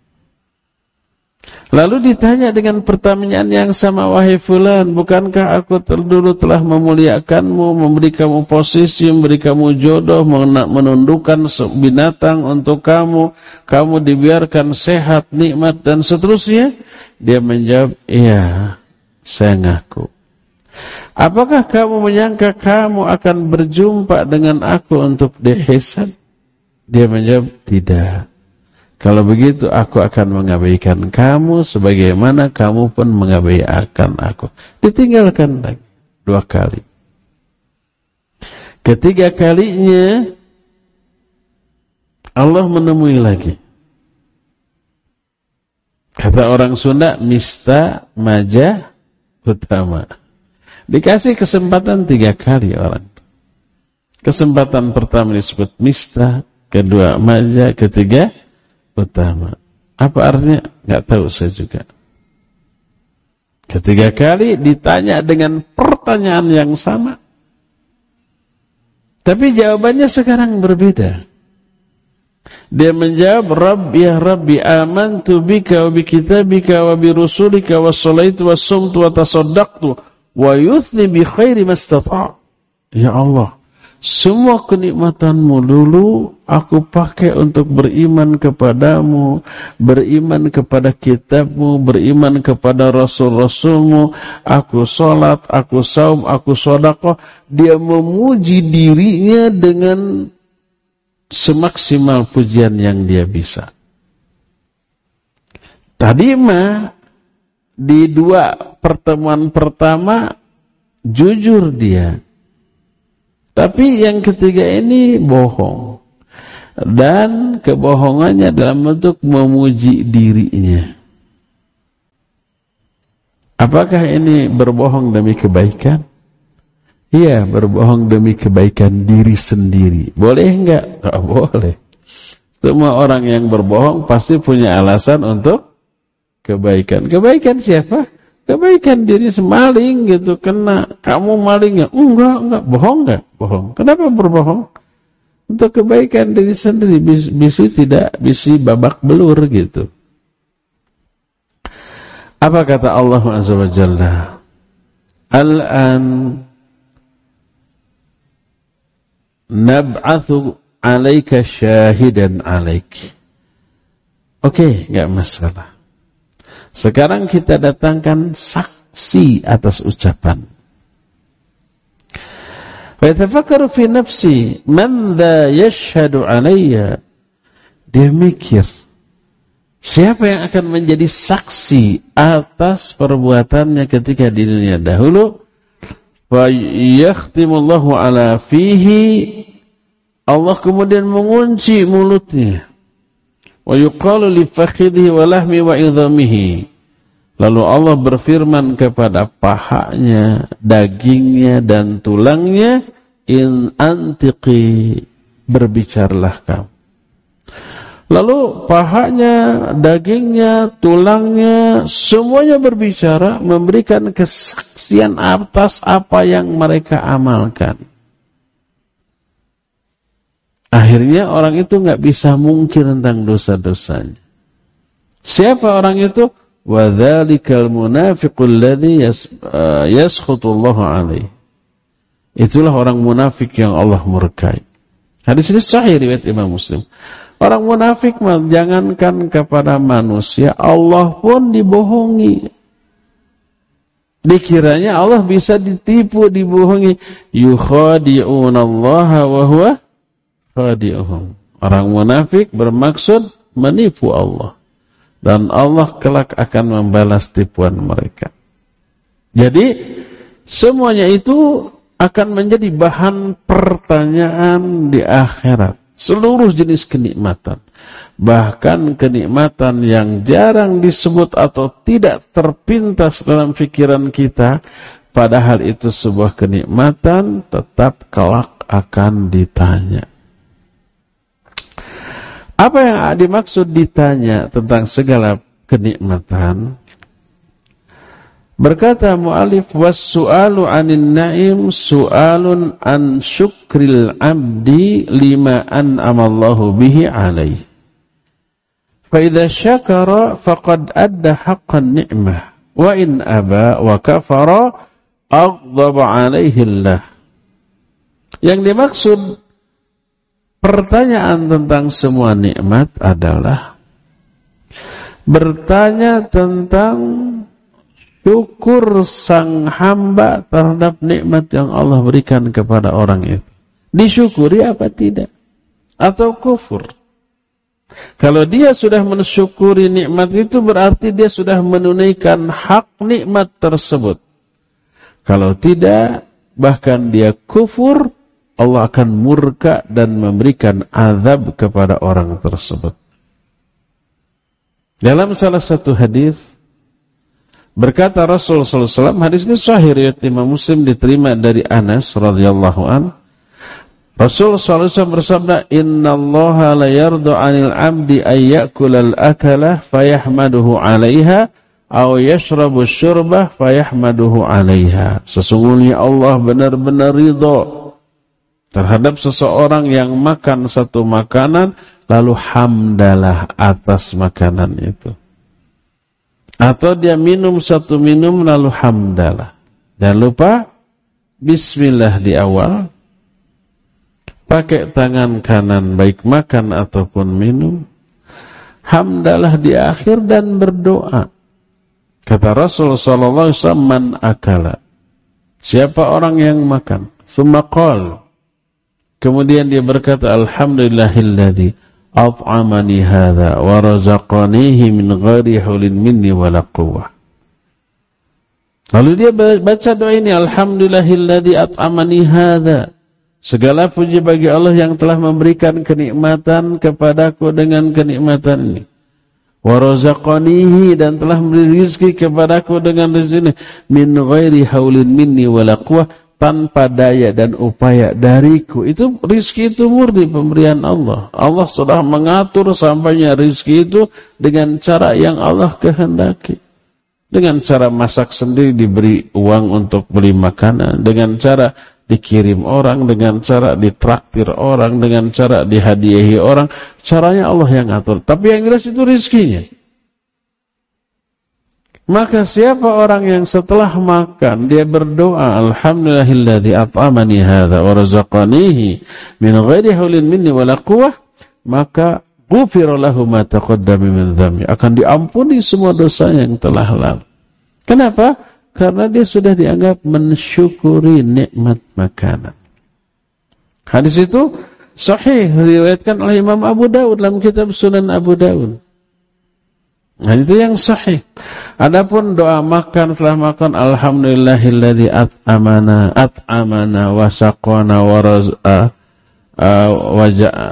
Lalu ditanya dengan pertanyaan yang sama, wahai fulan, bukankah aku dulu telah memuliakanmu, memberi kamu posisi, memberi kamu jodoh, menundukkan binatang untuk kamu, kamu dibiarkan sehat, nikmat, dan seterusnya? Dia menjawab, iya, saya ngaku. Apakah kamu menyangka kamu akan berjumpa dengan aku untuk dihisab? Dia menjawab, tidak. Kalau begitu aku akan mengabaikan kamu sebagaimana kamu pun mengabaikan aku. Ditinggalkan lagi dua kali. Ketiga kalinya Allah menemui lagi. Kata orang Sunda, mista maja utama. Dikasih kesempatan tiga kali orang. Kesempatan pertama disebut mista, kedua maja, ketiga utama. Apa artinya? Enggak tahu saya juga. Ketiga kali ditanya dengan pertanyaan yang sama. Tapi jawabannya sekarang berbeda. Dia menjawab, Rabb ya Rabbi, amantu bika wa bi kitabika wa bi rusulika wa sholaitu wa sumtu wa tasaddaqtu wa yuthni bi khairi mastata'. Ya Allah, semua kenikmatanmu dulu aku pakai untuk beriman kepadamu, beriman kepada kitabmu, beriman kepada rasul-rasulmu. Aku sholat, aku saum, aku sedekah. Dia memuji dirinya dengan semaksimal pujian yang dia bisa. Tadi mah di dua pertemuan pertama jujur dia. Tapi yang ketiga ini bohong. Dan kebohongannya dalam bentuk memuji dirinya. Apakah ini berbohong demi kebaikan? Iya, berbohong demi kebaikan diri sendiri. Boleh enggak? Enggak boleh. Semua orang yang berbohong pasti punya alasan untuk kebaikan. Kebaikan siapa? Kebaikan diri semaling gitu, kena. Kamu malingnya? Enggak, enggak. Bohong enggak? Bohong. Kenapa berbohong? Untuk kebaikan diri sendiri. Bis, bisi tidak, bisi babak belur gitu. Apa kata Allah Azza wa Jalla? Al-an nab'athu alaika syahidan alaik. Oke, enggak masalah. Sekarang kita datangkan saksi atas ucapan. Wa yatafakkaru fi nafsi man dha yashhadu alayya. Dia mikir, siapa yang akan menjadi saksi atas perbuatannya ketika di dunia dahulu? Fa yakhtimullahu ala fihi. Allah kemudian mengunci mulutnya. Wa yuqalu li fakhidhihi wa lahmi wa idhamihi. Lalu Allah berfirman kepada pahanya, dagingnya dan tulangnya, in antiqi, berbicaralah kamu. Lalu pahanya, dagingnya, tulangnya, semuanya berbicara, memberikan kesaksian atas apa yang mereka amalkan. Akhirnya orang itu nggak bisa mungkir tentang dosa-dosanya. Siapa orang itu? Wa dzalikal munafiqul ladzi yaskhutullahu alaihi. Itulah orang munafik yang Allah murkai. Hadis ini sahih riwayat Imam Muslim. Orang munafik jangankan kepada manusia, Allah pun dibohongi. Dikiranya Allah bisa ditipu, dibohongi. Yukhadi'unallaha wa huwa khadi'uhum. Orang munafik bermaksud menipu Allah. Dan Allah kelak akan membalas tipuan mereka. Jadi, semuanya itu akan menjadi bahan pertanyaan di akhirat. Seluruh jenis kenikmatan. Bahkan kenikmatan yang jarang disebut atau tidak terpintas dalam pikiran kita. Padahal itu sebuah kenikmatan, tetap kelak akan ditanya. Apa yang dimaksud ditanya tentang segala kenikmatan? Berkata mu'alif, was-su'alu 'anil na'im su'alun an syukril 'abdi lima an'ama Allahu bihi 'alaihi. Fa idza syakara faqad adda haqqan ni'mah, wa in aba wa kafara aghdaba 'alaihi Allah. Yang dimaksud pertanyaan tentang semua nikmat adalah bertanya tentang syukur sang hamba terhadap nikmat yang Allah berikan kepada orang itu. Disyukuri apa tidak? Atau kufur? Kalau dia sudah mensyukuri nikmat itu, berarti dia sudah menunaikan hak nikmat tersebut. Kalau tidak, bahkan dia kufur, Allah akan murka dan memberikan azab kepada orang tersebut. Dalam salah satu hadis, berkata Rasul sallallahu alaihi wasallam, hadis ini sahih riwayat Imam Muslim, diterima dari Anas radhiyallahu an. Rasul sallallahu alaihi wasallam bersabda, "Innallaha la yardu 'anil 'abdi ay ya'kula al-akala fayahmaduhu 'alaiha aw yashrabu asy-syurbah fayahmaduhu 'alaiha." Sesungguhnya Allah benar-benar ridha terhadap seseorang yang makan satu makanan lalu hamdalah atas makanan itu. Atau dia minum satu minum lalu hamdalah. Jangan lupa bismillah di awal. Pakai tangan kanan baik makan ataupun minum. Hamdalah di akhir dan berdoa. Kata Rasul sallallahu alaihi wasallam, man akala. Siapa orang yang makan? Tsumma qala. Kemudian dia berkata, alhamdulillahilladzi at'amani hadza wa razaqanihi min ghairi haulin minni wala quwwah. Lalu dia baca doa ini, alhamdulillahilladzi at'amani hadza. Segala puji bagi Allah yang telah memberikan kenikmatan kepadaku dengan kenikmatan ini. Wa razaqanihi, dan telah memberi rezeki kepadaku dengan rezeki ini, min ghairi haulin minni wala quwwah, tanpa daya dan upaya dariku. Itu rizki itu murni pemberian Allah. Allah sudah mengatur sampainya rizki itu dengan cara yang Allah kehendaki. Dengan cara masak sendiri, diberi uang untuk beli makanan. Dengan cara dikirim orang, dengan cara ditraktir orang, dengan cara dihadiahi orang. Caranya Allah yang atur. Tapi yang jelas itu rizkinya. Maka siapa orang yang setelah makan dia berdoa, alhamdulillahilladzi at'amani hadza wa razaqanihi min ghairi haulin minni wala quwwah, maka ghufira lahu ma taqaddama min dhanbi, akan diampuni semua dosanya yang telah lalu. Kenapa? Karena dia sudah dianggap mensyukuri nikmat makanan. Hadis itu sahih, diriwayatkan oleh Imam Abu Daud dalam kitab Sunan Abu Daud. Nah, itu yang sahih. Adapun doa makan setelah makan, alhamdulillahilladzi at'amana at'amana wa saqana wa raz'a wa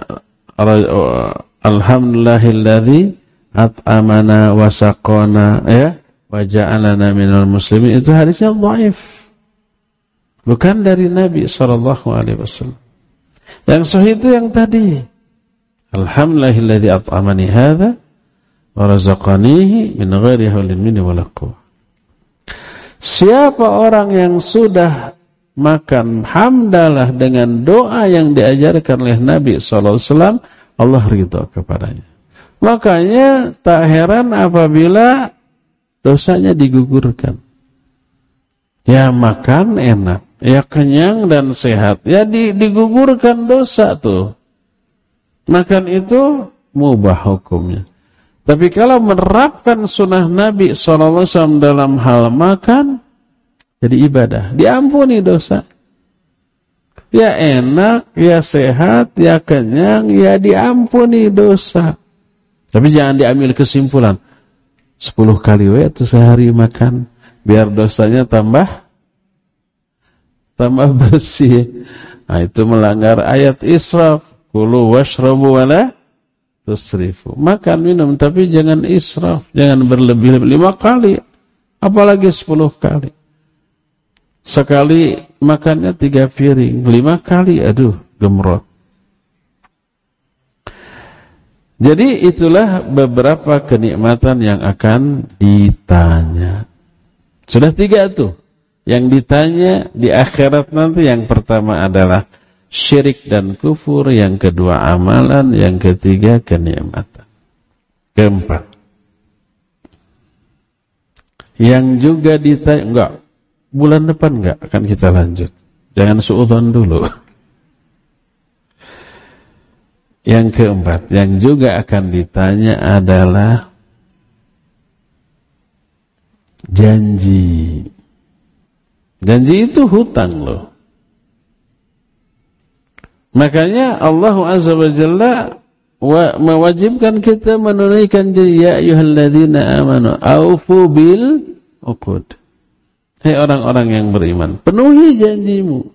alhamdulillahilladzi at'amana wa saqana ya wa ja'alana minal muslimin. Itu hadisnya dhaif. Bukan dari Nabi sallallahu alaihi wasallam. Yang sahih itu yang tadi. Alhamdulillahilladzi at'amani hadza wa razaqanihi min ghairi haulin minni wala quwwah. Siapa orang yang sudah makan hamdalah dengan doa yang diajarkan oleh Nabi sallallahu alaihi wasallam, Allah ridha kepadanya. Makanya tak heran apabila dosanya digugurkan. Ya makan enak, ya kenyang dan sehat, ya digugurkan dosa tuh. Makan itu mubah hukumnya. Tapi kalau menerapkan sunnah Nabi shallallahu alaihi wasallam dalam hal makan, jadi ibadah, diampuni dosa. Ya enak, ya sehat, ya kenyang, ya diampuni dosa. Tapi jangan diambil kesimpulan, sepuluh kali we itu sehari makan, biar dosanya tambah, tambah bersih. Nah itu melanggar ayat israf, kulu washrabu wala tusrifu. Makan minum tapi jangan israf, jangan berlebih-lebih. Lima kali, apalagi sepuluh kali. Sekali makannya tiga piring, lima kali, aduh, gemrot. Jadi itulah beberapa kenikmatan yang akan ditanya. Sudah tiga tuh. Yang ditanya di akhirat nanti, yang pertama adalah syirik dan kufur, yang kedua amalan, yang ketiga kenikmatan. Keempat, yang juga ditanya, enggak, bulan depan enggak akan kita lanjut. Jangan suudzon dulu. Yang keempat, yang juga akan ditanya adalah janji. Janji itu hutang loh. Makanya Allah Azza wa Jalla mewajibkan kita menunaikan janji. Ya ayyuhalladzina amanu aufu bil uqud. Hai orang-orang yang beriman, penuhi janjimu.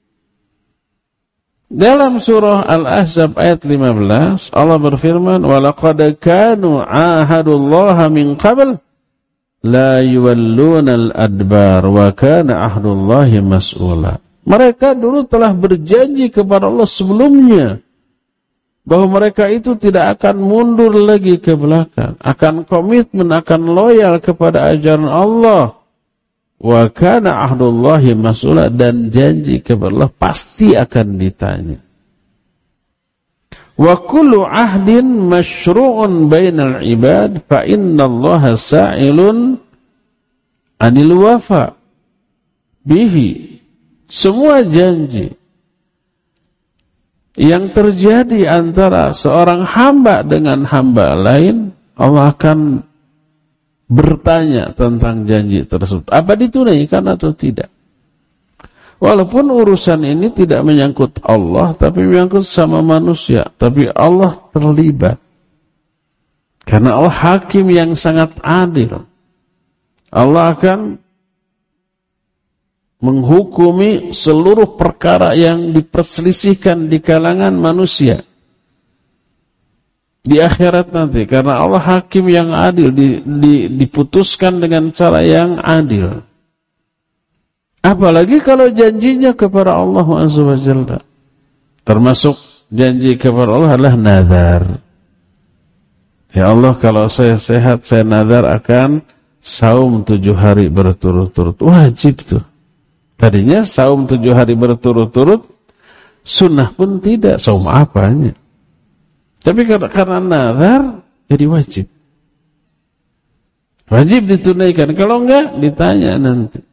Dalam surah Al-Ahzab ayat lima belas, Allah berfirman, وَلَقَدْ كَانُوا عَاهَدُوا اللَّهَ مِنْ قَبْلِ لَا يُوَلُّونَ الْأَدْبَارِ وَكَانَ عَهْدُ اللَّهِ مَسْئُولًا. Mereka dulu telah berjanji kepada Allah sebelumnya bahwa mereka itu tidak akan mundur lagi ke belakang, akan komitmen, akan loyal kepada ajaran Allah. Wa kana ahdullahi mas'ula, dan janji kepada Allah pasti akan ditanya. Wa kullu ahdin masyru'un bainal ibad fa innallaha sa'ilun anil wafa bihi. Semua janji yang terjadi antara seorang hamba dengan hamba lain, Allah akan bertanya tentang janji tersebut. Apa ditunaikan atau tidak? Walaupun urusan ini tidak menyangkut Allah, tapi menyangkut sama manusia. Tapi Allah terlibat. Karena Allah hakim yang sangat adil. Allah akan menghukumi seluruh perkara yang diperselisihkan di kalangan manusia di akhirat nanti, karena Allah hakim yang adil, di, di, diputuskan dengan cara yang adil. Apalagi kalau janjinya kepada Allah Azza wa Jalla. Termasuk janji kepada Allah adalah nazar. Ya Allah, kalau saya sehat, saya nazar akan saum tujuh hari berturut-turut. Wajib tuh. Tadinya saum tujuh hari berturut-turut, sunnah pun tidak, saum apanya. Tapi karena nazar, jadi wajib. Wajib ditunaikan. Kalau enggak, ditanya nanti.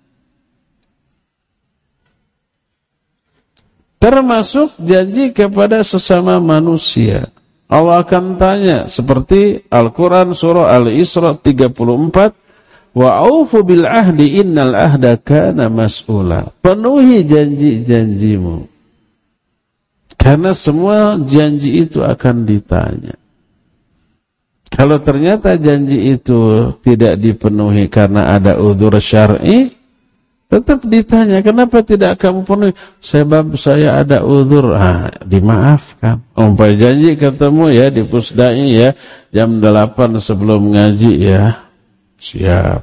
Termasuk janji kepada sesama manusia. Allah akan tanya, seperti Al-Quran surah Al-Isra tiga puluh empat, wa aufu bil ahdi innal ahda kana mas'ula. Penuhi janji-janjimu. Karena semua janji itu akan ditanya. Kalau ternyata janji itu tidak dipenuhi karena ada uzur syar'i, tetap ditanya, kenapa tidak kamu penuhi? Sebab saya ada uzur. Ah, dimaafkan. Umpamanya janji ketemu ya di Pusdai ya, jam delapan sebelum ngaji ya. Siap.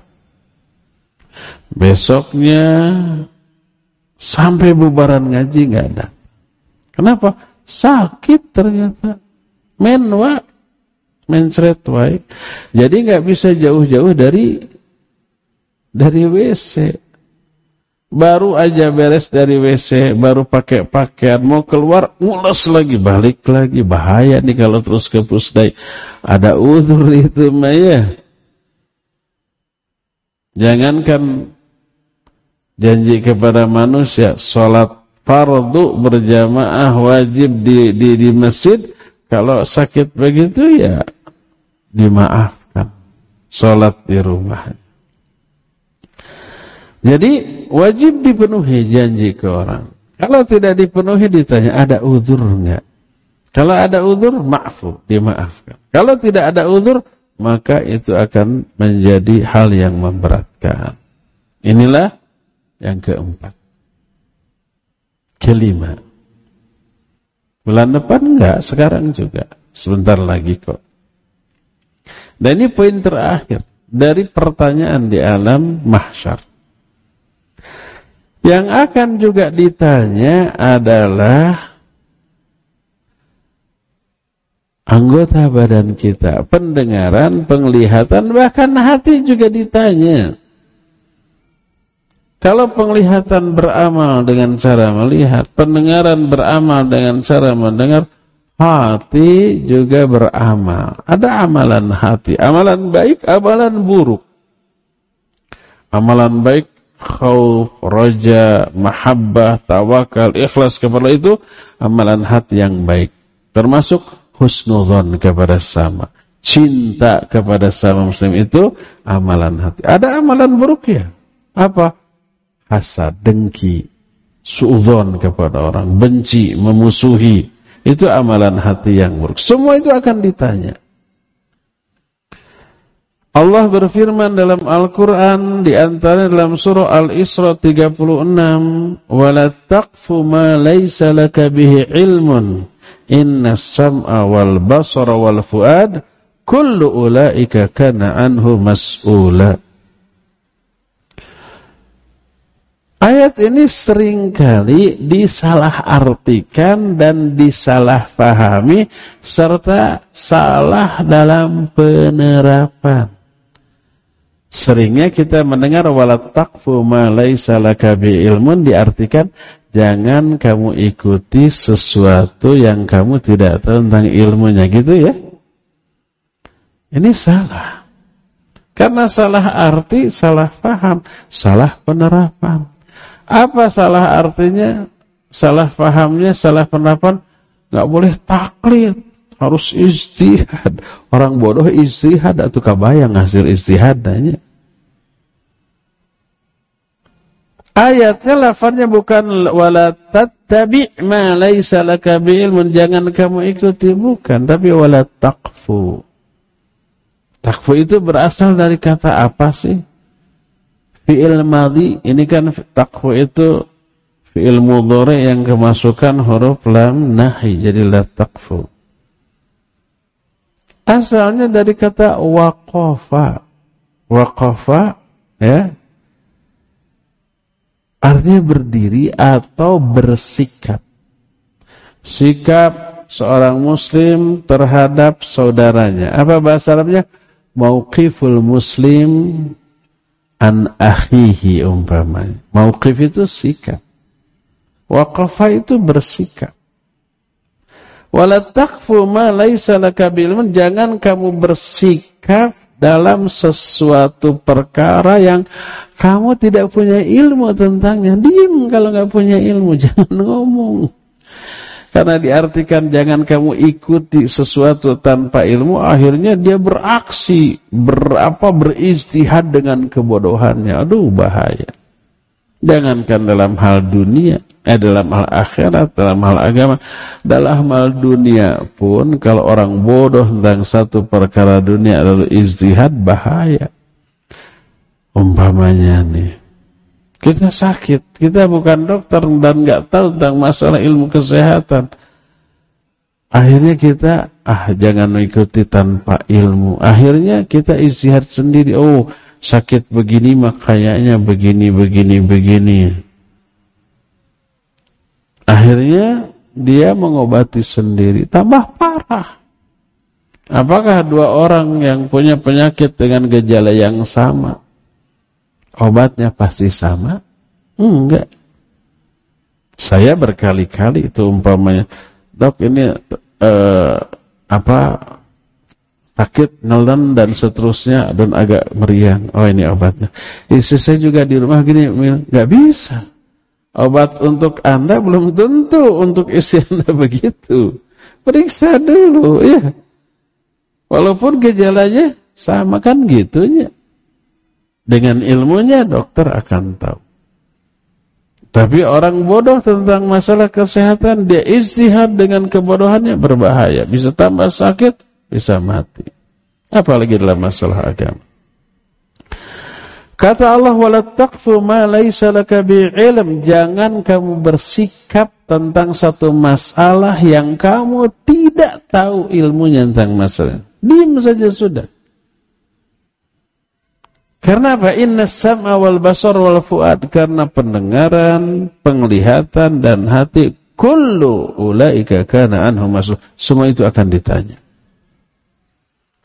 Besoknya sampai bubaran ngaji enggak ada. Kenapa? Sakit ternyata. Menwa, mencret wae. Jadi nggak bisa jauh-jauh dari dari W C. Baru aja beres dari W C, baru pakai pakaian, mau keluar, ngulas lagi, balik lagi. Bahaya nih kalau terus ke Pusdai. Ada uzur itu mah ya. Jangankan janji kepada manusia, sholat fardu berjamaah wajib di, di, di masjid, kalau sakit begitu ya dimaafkan, sholat di rumah. Jadi wajib dipenuhi janji ke orang. Kalau tidak dipenuhi ditanya, ada uzur enggak? Kalau ada uzur, ma'fu, dimaafkan. Kalau tidak ada uzur, maka itu akan menjadi hal yang memberatkan. Inilah yang keempat. Kelima, bulan depan enggak, sekarang juga, sebentar lagi kok. Dan ini poin terakhir dari pertanyaan di alam mahsyar. Yang akan juga ditanya adalah anggota badan kita, pendengaran, penglihatan, bahkan hati juga ditanya. Kalau penglihatan beramal dengan cara melihat, pendengaran beramal dengan cara mendengar, hati juga beramal. Ada amalan hati, amalan baik, amalan buruk. Amalan baik, khauf, raja, mahabbah, tawakal, ikhlas kepada itu amalan hati yang baik. Termasuk husnudzon kepada sama, cinta kepada sama muslim itu amalan hati. Ada amalan buruk ya? Apa? Hasad, dengki, suudzon kepada orang, benci, memusuhi. Itu amalan hati yang buruk. Semua itu akan ditanya. Allah berfirman dalam Al-Quran, di antara dalam surah Al-Isra tiga puluh enam, وَلَا تَقْفُ مَا لَيْسَ لَكَ بِهِ عِلْمٌ Inna sam'a wal basara wal fuad kullu ulaika kana anhu mas'ula. Ayat ini seringkali disalahartikan dan disalahpahami serta salah dalam penerapan. Seringnya kita mendengar wala taqfu ma laysa laka bi ilmun diartikan jangan kamu ikuti sesuatu yang kamu tidak tahu tentang ilmunya, gitu ya. Ini salah. Karena salah arti, salah paham, salah penerapan. Apa salah artinya? Salah pahamnya, salah penerapan, nggak boleh taklid, harus ijtihad. Orang bodoh ijtihad atau kabayang hasil ijtihadnya. Ayatnya lafaznya bukan wala tattabi' ma laysa laka bi'ilmun, jangan kamu ikuti, bukan, tapi wala taqfu. Taqfu itu berasal dari kata apa sih? Fi'il madhi, ini kan taqfu itu fi'il mudhari yang kemasukan huruf lam nahi, jadi la taqfu. Asalnya dari kata waqafa. Waqafa ya, artinya berdiri atau bersikap. Sikap seorang muslim terhadap saudaranya. Apa bahasa Arabnya? Mauqiful muslim an akhihi umpamanya. Mauqif itu sikap. Waqafa itu bersikap. Wala taqfu ma laysa laka bi'ilmun, jangan kamu bersikap dalam sesuatu perkara yang kamu tidak punya ilmu tentangnya. Diam kalau nggak punya ilmu, jangan ngomong. Karena diartikan jangan kamu ikuti sesuatu tanpa ilmu, akhirnya dia beraksi, berapa berijtihad dengan kebodohannya. Aduh, bahaya. Jangankan dalam hal dunia, eh dalam hal akhirat, dalam hal agama, dalam hal dunia pun kalau orang bodoh tentang satu perkara dunia lalu ijtihad, bahaya. Umpamanya nih, kita sakit, kita bukan dokter dan nggak tahu tentang masalah ilmu kesehatan. Akhirnya kita, ah jangan mengikuti tanpa ilmu. Akhirnya kita ijtihad sendiri. Oh, sakit begini mah kayaknya begini, begini, begini. Akhirnya dia mengobati sendiri, tambah parah. Apakah dua orang yang punya penyakit dengan gejala yang sama, obatnya pasti sama? Enggak. Saya berkali-kali itu umpamanya, dok ini eh, apa sakit, nelen dan seterusnya dan agak meriang. Oh ini obatnya. Istri saya juga di rumah gini, nggak bisa. Obat untuk Anda belum tentu untuk istri Anda begitu. Periksa dulu, ya. Walaupun gejalanya sama kan gitunya. Dengan ilmunya dokter akan tahu. Tapi orang bodoh tentang masalah kesehatan, dia ijtihad dengan kebodohannya, berbahaya. Bisa tambah sakit, bisa mati. Apalagi dalam masalah agama. Kata Allah, wala taqfu ma laysa laka bi'ilm, jangan kamu bersikap tentang satu masalah yang kamu tidak tahu ilmunya tentang masalah. Diam saja sudah. Karena apa? Inna sam'a wal basar wal fuad, karena pendengaran, penglihatan dan hati, kullu ulaika kana anhu mas'ul, semua itu akan ditanya.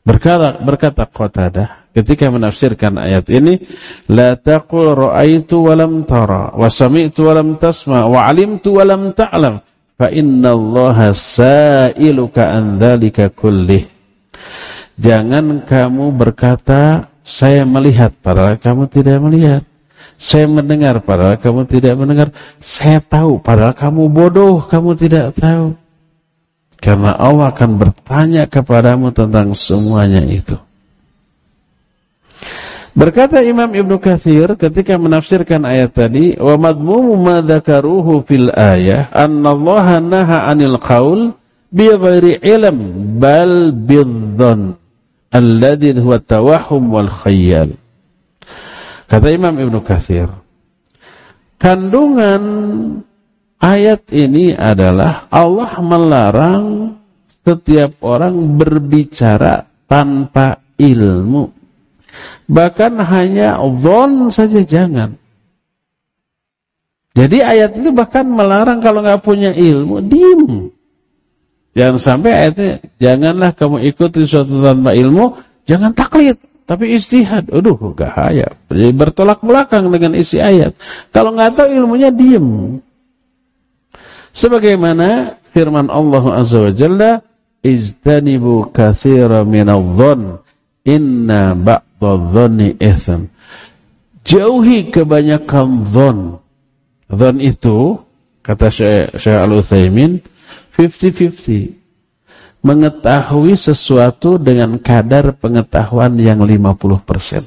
Berkata, berkata Qatadah ketika menafsirkan ayat ini, la taqul ra'aitu wa lam tara wa sami'tu wa lam tasma wa 'alimtu wa lam ta'lam fa innallaha sa'iluka an dzalika kullih. Jangan kamu berkata saya melihat padahal kamu tidak melihat, saya mendengar padahal kamu tidak mendengar, saya tahu padahal kamu bodoh, kamu tidak tahu. Karena Allah akan bertanya kepadamu tentang semuanya itu. Berkata Imam Ibnu Katsir ketika menafsirkan ayat tadi, wa madmumu ma dzakaruhu fil ayah annallaha naha 'anil qaul bi ghairi ilm bal bidzan alladhi huwa tawahhum wal khayal. Kata Imam Ibnu Katsir, kandungan ayat ini adalah Allah melarang setiap orang berbicara tanpa ilmu. Bahkan hanya dhon saja jangan. Jadi ayat itu bahkan melarang kalau nggak punya ilmu, diem. Jangan sampai ayatnya, janganlah kamu ikuti sesuatu tanpa ilmu, jangan taklid, tapi ijtihad. Aduh, bahaya. Jadi bertolak belakang dengan isi ayat. Kalau nggak tahu ilmunya, diem. Sebagaimana firman Allah Azza wa Jalla, ijtanibu katsira minadh-dhonn inna ba'dadh-dhonni itsm. Jauhi kebanyakan dhon. Dhon itu kata Syekh Al-Utsaimin fifty fifty. Mengetahui sesuatu dengan kadar pengetahuan yang lima puluh persen.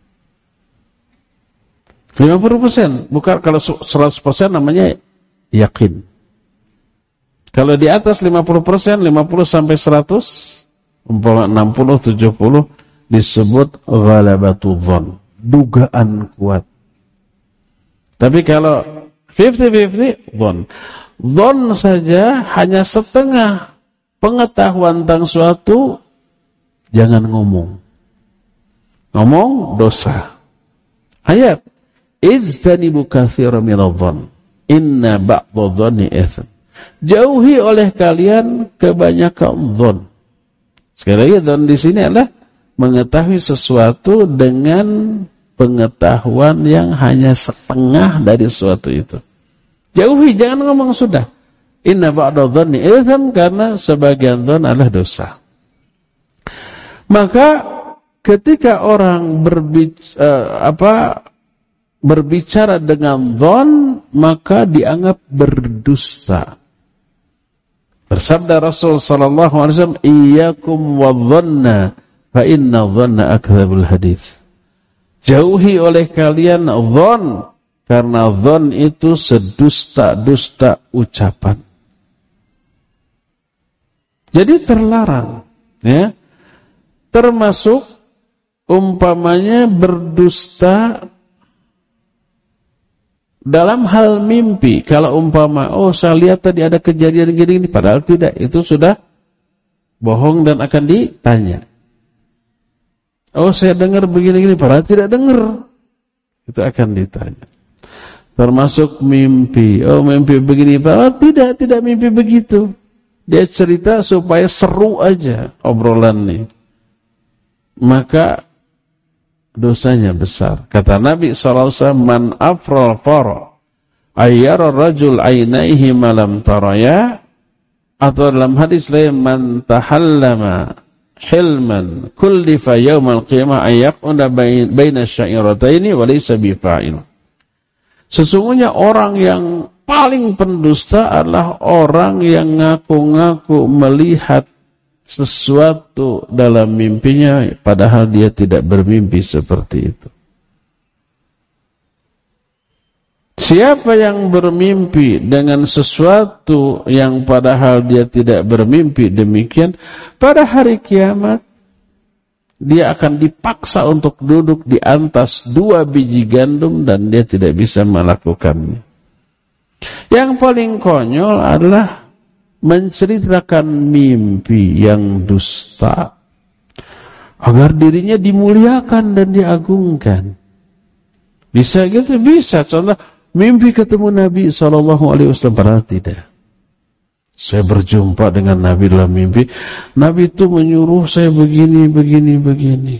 lima puluh persen, bukan kalau seratus persen namanya yakin. Kalau di atas lima puluh persen, lima puluh sampai seratus, enam puluh, tujuh puluh disebut ghalabatu dhon, dugaan kuat. Tapi kalau fifty fifty, dhon. Dhon saja hanya setengah pengetahuan tentang suatu, jangan ngomong. Ngomong dosa. Ayat, ijtanibu katsiran minadh-dhonn inna ba'dadh-dhonni itsm. Jauhi oleh kalian kebanyakan dhon. Sekali lagi, dhon di sini adalah mengetahui sesuatu dengan pengetahuan yang hanya setengah dari sesuatu itu. Jauhi, jangan ngomong sudah. Inna ba'dadh-dhonni itsm, karena sebagian dhon adalah dosa. Maka ketika orang berbicara, uh, apa, berbicara dengan dhon, maka dianggap berdusta. Bersabda Rasul sallallahu alaihi wasallam, iyyakum wadh-dhanna fa inna dhanna akdzabul hadits. Jauhi oleh kalian dhon, karena dhon itu sedusta-dusta ucapan. Jadi terlarang, ya. Termasuk umpamanya berdusta dalam hal mimpi. Kalau umpama, oh saya lihat tadi ada kejadian gini, padahal tidak, itu sudah bohong dan akan ditanya. Oh saya dengar begini-gini, padahal tidak dengar, itu akan ditanya. Termasuk mimpi, oh mimpi begini, padahal tidak, tidak mimpi begitu. Dia cerita supaya seru aja obrolan nih. Maka dosanya besar. Kata Nabi shallallahu alaihi wasallam, man afral fara ayyara rajul ainaihi malam taraya, atau dalam hadis lain, man tahallama hilman kullifa yaumal qiyamah ayyaquna baina syairataini wa laysa bifa'il. Sesungguhnya orang yang paling pendusta adalah orang yang ngaku-ngaku melihat sesuatu dalam mimpinya, padahal dia tidak bermimpi seperti itu. Siapa yang bermimpi dengan sesuatu yang padahal dia tidak bermimpi demikian, pada hari kiamat dia akan dipaksa untuk duduk di atas dua biji gandum dan dia tidak bisa melakukannya. Yang paling konyol adalah menceritakan mimpi yang dusta agar dirinya dimuliakan dan diagungkan. Bisa gitu? Bisa. Contoh, mimpi ketemu Nabi shallallahu alaihi wasallam, padahal tidak. Saya berjumpa dengan Nabi dalam mimpi. Nabi itu menyuruh saya begini, begini, begini.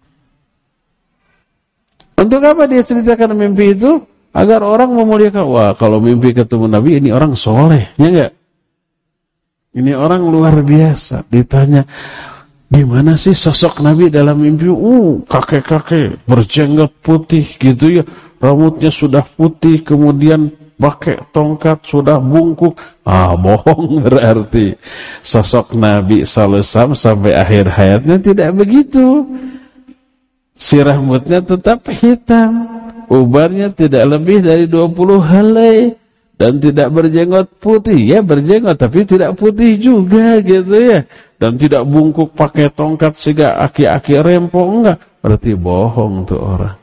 Untuk apa dia ceritakan mimpi itu? Agar orang memuliakan. Wah, kalau mimpi ketemu Nabi, ini orang soleh. Ya enggak? Ini orang luar biasa. Ditanya, gimana sih sosok Nabi dalam mimpi? Uh, kakek-kakek berjenggot putih gitu ya. Rambutnya sudah putih, kemudian pakai tongkat, sudah bungkuk. Ah, bohong berarti. Sosok Nabi sallallahu alaihi wasallam sampai akhir hayatnya tidak begitu. Si rambutnya tetap hitam, ubarnya tidak lebih dari dua puluh helai, dan tidak berjenggot putih. Ya berjenggot tapi tidak putih juga gitu ya. Dan tidak bungkuk pakai tongkat sehingga aki-aki rempok, enggak. Berarti bohong tuh orang.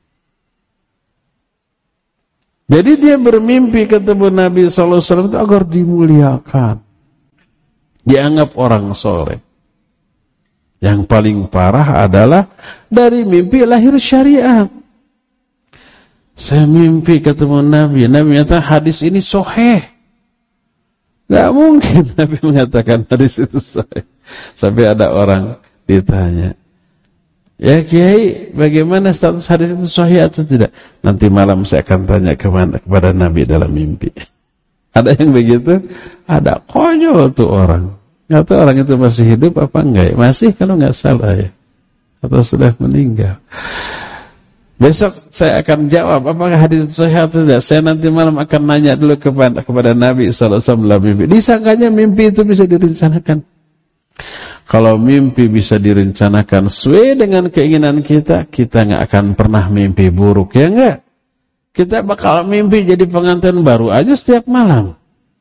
Jadi dia bermimpi ketemu Nabi sallallahu alaihi wasallam itu agar dimuliakan, dianggap orang soleh. Yang paling parah adalah dari mimpi lahir syariat. Saya mimpi ketemu Nabi, Nabi mengatakan hadis ini sahih. Gak mungkin Nabi mengatakan hadis itu sahih. Sampai ada orang ditanya, ya Kiai, bagaimana status hadis itu sahih atau tidak? Nanti malam saya akan tanya kepada, kepada Nabi dalam mimpi. Ada yang begitu? Ada. Konyol tuh orang. Nggak tahu orang itu masih hidup apa enggak ya? Masih kalau nggak salah ya. Atau sudah meninggal. Besok saya akan jawab apakah hadis itu sahih atau tidak. Saya nanti malam akan nanya dulu kepada, kepada Nabi sallallahu alaihi wasallam dalam mimpi. Disangkanya mimpi itu bisa direncanakan. Kalau mimpi bisa direncanakan sesuai dengan keinginan kita, kita nggak akan pernah mimpi buruk, ya enggak? Kita bakal mimpi jadi pengantin baru aja setiap malam.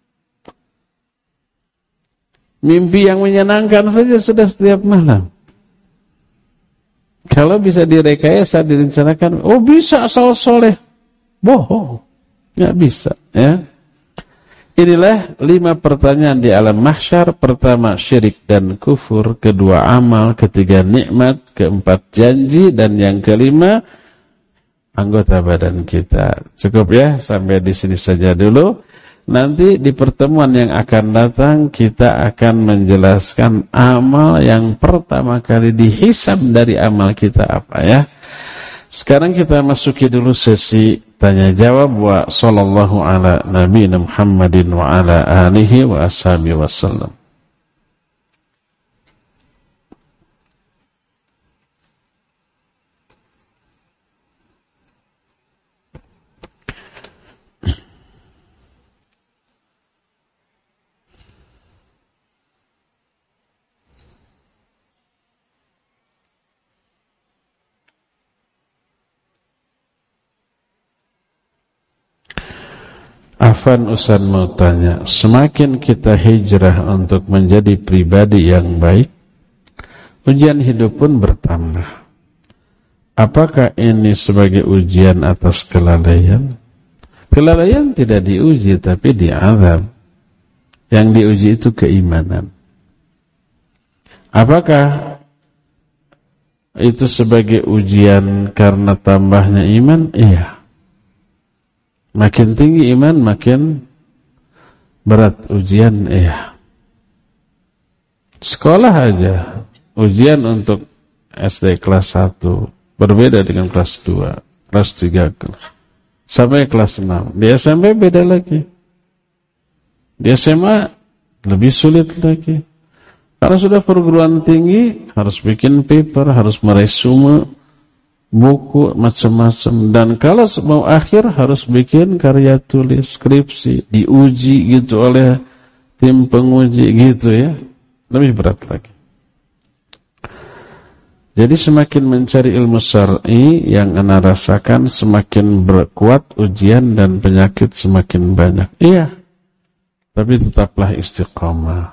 Mimpi yang menyenangkan saja sudah setiap malam. Kalau bisa direkayasa, direncanakan, oh bisa asal soleh. Bohong, nggak bisa, ya. Inilah lima pertanyaan di alam mahsyar. Pertama, syirik dan kufur. Kedua, amal. Ketiga, nikmat. Keempat, janji. Dan yang kelima, anggota badan kita. Cukup ya, sampai di sini saja dulu. Nanti di pertemuan yang akan datang, kita akan menjelaskan amal yang pertama kali dihisab dari amal kita apa ya. Sekarang kita masuki dulu sesi tanya jawab. Wa sallallahu ala nabiyina Muhammadin wa ala alihi wa ashabihi wasallam. Afan Usan mau tanya, semakin kita hijrah untuk menjadi pribadi yang baik, ujian hidup pun bertambah. Apakah ini sebagai ujian atas kelalaian? Kelalaian tidak diuji, tapi diazab. Yang diuji itu keimanan. Apakah itu sebagai ujian karena tambahnya iman? Iya. Makin tinggi iman, makin berat ujian, iya. Sekolah aja, ujian untuk S D kelas satu berbeda dengan kelas dua, kelas tiga, sampai kelas enam. Di S M P beda lagi. Di S M A lebih sulit lagi. Karena sudah perguruan tinggi, harus bikin paper, harus meresume buku macam-macam, dan kalau mau akhir harus bikin karya tulis, skripsi, diuji gitu oleh tim penguji gitu ya, lebih berat lagi. Jadi semakin mencari ilmu syar'i yang ana rasakan, semakin berkuat ujian dan penyakit semakin banyak. Iya, tapi tetaplah istiqamah.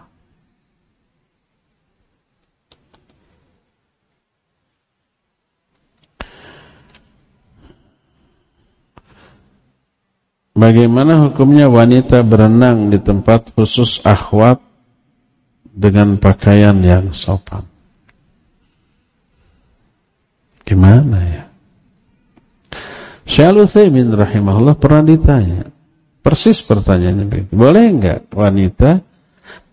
Bagaimana hukumnya wanita berenang di tempat khusus akhwat dengan pakaian yang sopan? Gimana ya? Syekh Al-Utsaimin rahimahullah pernah ditanya, persis pertanyaannya begitu. Boleh enggak wanita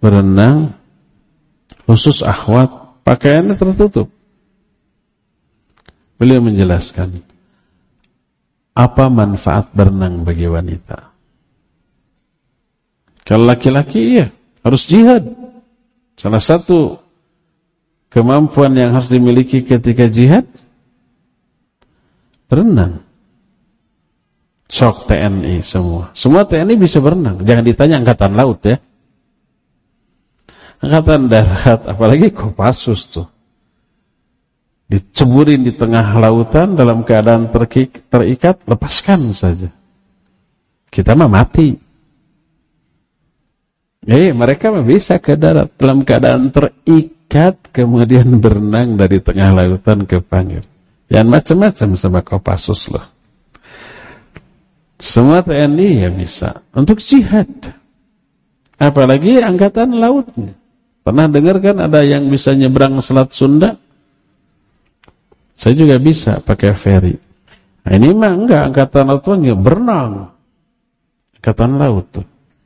berenang, khusus akhwat, pakaiannya tertutup. Beliau menjelaskan, apa manfaat berenang bagi wanita? Kalau laki-laki, iya, harus jihad. Salah satu kemampuan yang harus dimiliki ketika jihad, berenang. Sok T N I semua. Semua T N I bisa berenang. Jangan ditanya angkatan laut ya. Angkatan darat, apalagi Kopassus tuh. Diceburin di tengah lautan dalam keadaan terkik, terikat, lepaskan saja. Kita mah mati. Eh, mereka mah bisa ke darat dalam keadaan terikat, kemudian berenang dari tengah lautan ke pinggir. Yang macam-macam sama Kopassus loh. Semua T N I ya bisa untuk jihad. Apalagi angkatan lautnya. Pernah dengar kan ada yang bisa nyebrang Selat Sunda? Saya juga bisa pakai ferry. Nah, ini mah enggak, angkatan lautnya berenang. Angkatan laut tuh.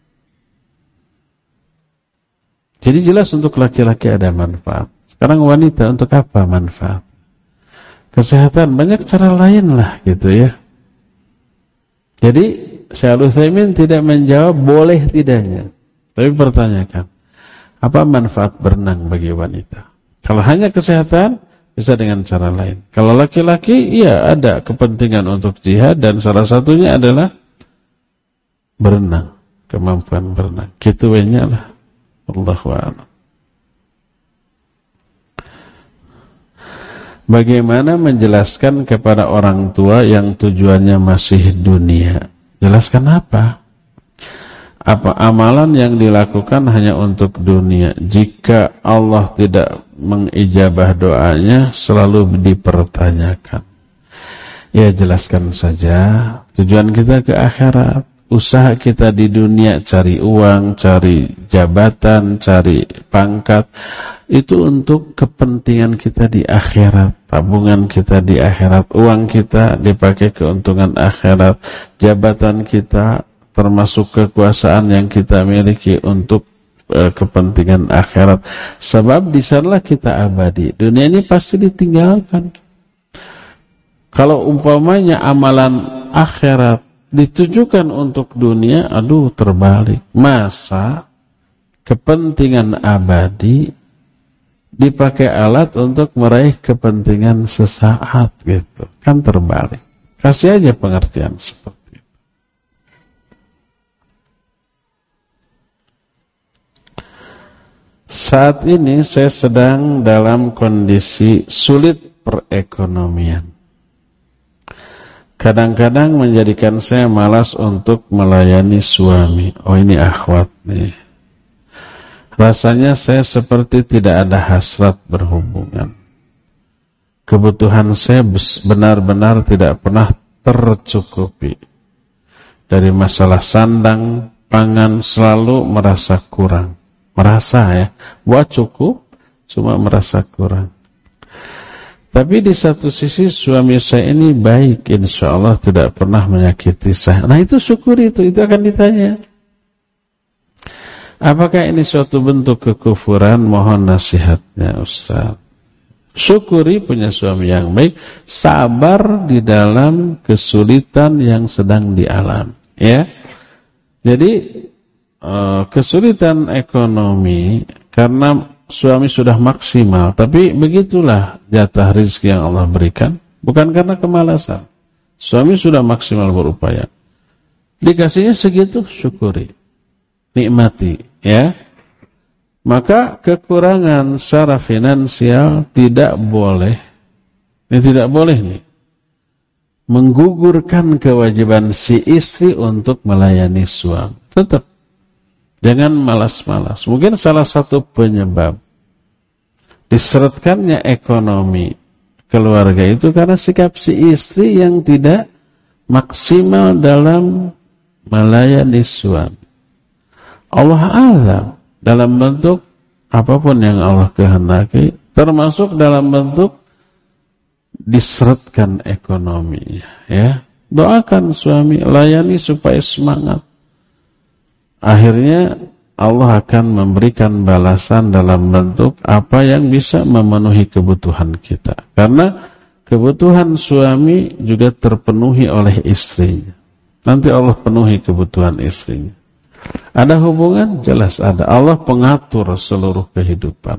Jadi jelas untuk laki-laki ada manfaat. Sekarang wanita untuk apa manfaat? Kesehatan, banyak cara lain lah gitu ya. Jadi Syekh Al-Utsaimin tidak menjawab boleh tidaknya, tapi pertanyakan, apa manfaat berenang bagi wanita? Kalau hanya kesehatan, bisa dengan cara lain. Kalau laki-laki, iya ada kepentingan untuk jihad dan salah satunya adalah berenang, kemampuan berenang. Gitu wenya lah. Allahu a'lam. Bagaimana menjelaskan kepada orang tua yang tujuannya masih dunia? Jelaskan apa? Apa amalan yang dilakukan hanya untuk dunia? Jika Allah tidak mengijabah doanya, selalu dipertanyakan. Ya jelaskan saja. Tujuan kita ke akhirat. Usaha kita di dunia cari uang, cari jabatan, cari pangkat. Itu untuk kepentingan kita di akhirat. Tabungan kita di akhirat. Uang kita dipakai keuntungan akhirat. Jabatan kita termasuk kekuasaan yang kita miliki untuk e, kepentingan akhirat. Sebab di sanalah kita abadi. Dunia ini pasti ditinggalkan. Kalau umpamanya amalan akhirat ditujukan untuk dunia, aduh terbalik. Masa kepentingan abadi dipakai alat untuk meraih kepentingan sesaat gitu. Kan terbalik. Kasih aja pengertian seperti itu. Saat ini saya sedang dalam kondisi sulit perekonomian. Kadang-kadang menjadikan saya malas untuk melayani suami. Oh ini akhwat nih. Rasanya saya seperti tidak ada hasrat berhubungan. Kebutuhan saya benar-benar tidak pernah tercukupi. Dari masalah sandang, pangan selalu merasa kurang. Merasa ya, buat cukup, cuma merasa kurang. Tapi di satu sisi suami saya ini baik, insya Allah tidak pernah menyakiti saya. Nah itu syukuri itu, itu akan ditanya. Apakah ini suatu bentuk kekufuran? Mohon nasihatnya Ustaz. Syukuri punya suami yang baik, sabar di dalam kesulitan yang sedang dialami. Ya, jadi kesulitan ekonomi karena suami sudah maksimal, tapi begitulah jatah rezeki yang Allah berikan, bukan karena kemalasan. Suami sudah maksimal berupaya, dikasihnya segitu, syukuri, nikmati, ya. Maka kekurangan secara finansial tidak boleh, ini tidak boleh nih, menggugurkan kewajiban si istri untuk melayani suami. Tetap jangan malas-malas. Mungkin salah satu penyebab diseretkannya ekonomi keluarga itu karena sikap si istri yang tidak maksimal dalam melayani suami. Allah alam dalam bentuk apapun yang Allah kehendaki, termasuk dalam bentuk diseretkan ekonominya, ya. Doakan suami, layani supaya semangat. Akhirnya Allah akan memberikan balasan dalam bentuk apa yang bisa memenuhi kebutuhan kita. Karena kebutuhan suami juga terpenuhi oleh istrinya. Nanti Allah penuhi kebutuhan istrinya. Ada hubungan? Jelas ada. Allah pengatur seluruh kehidupan.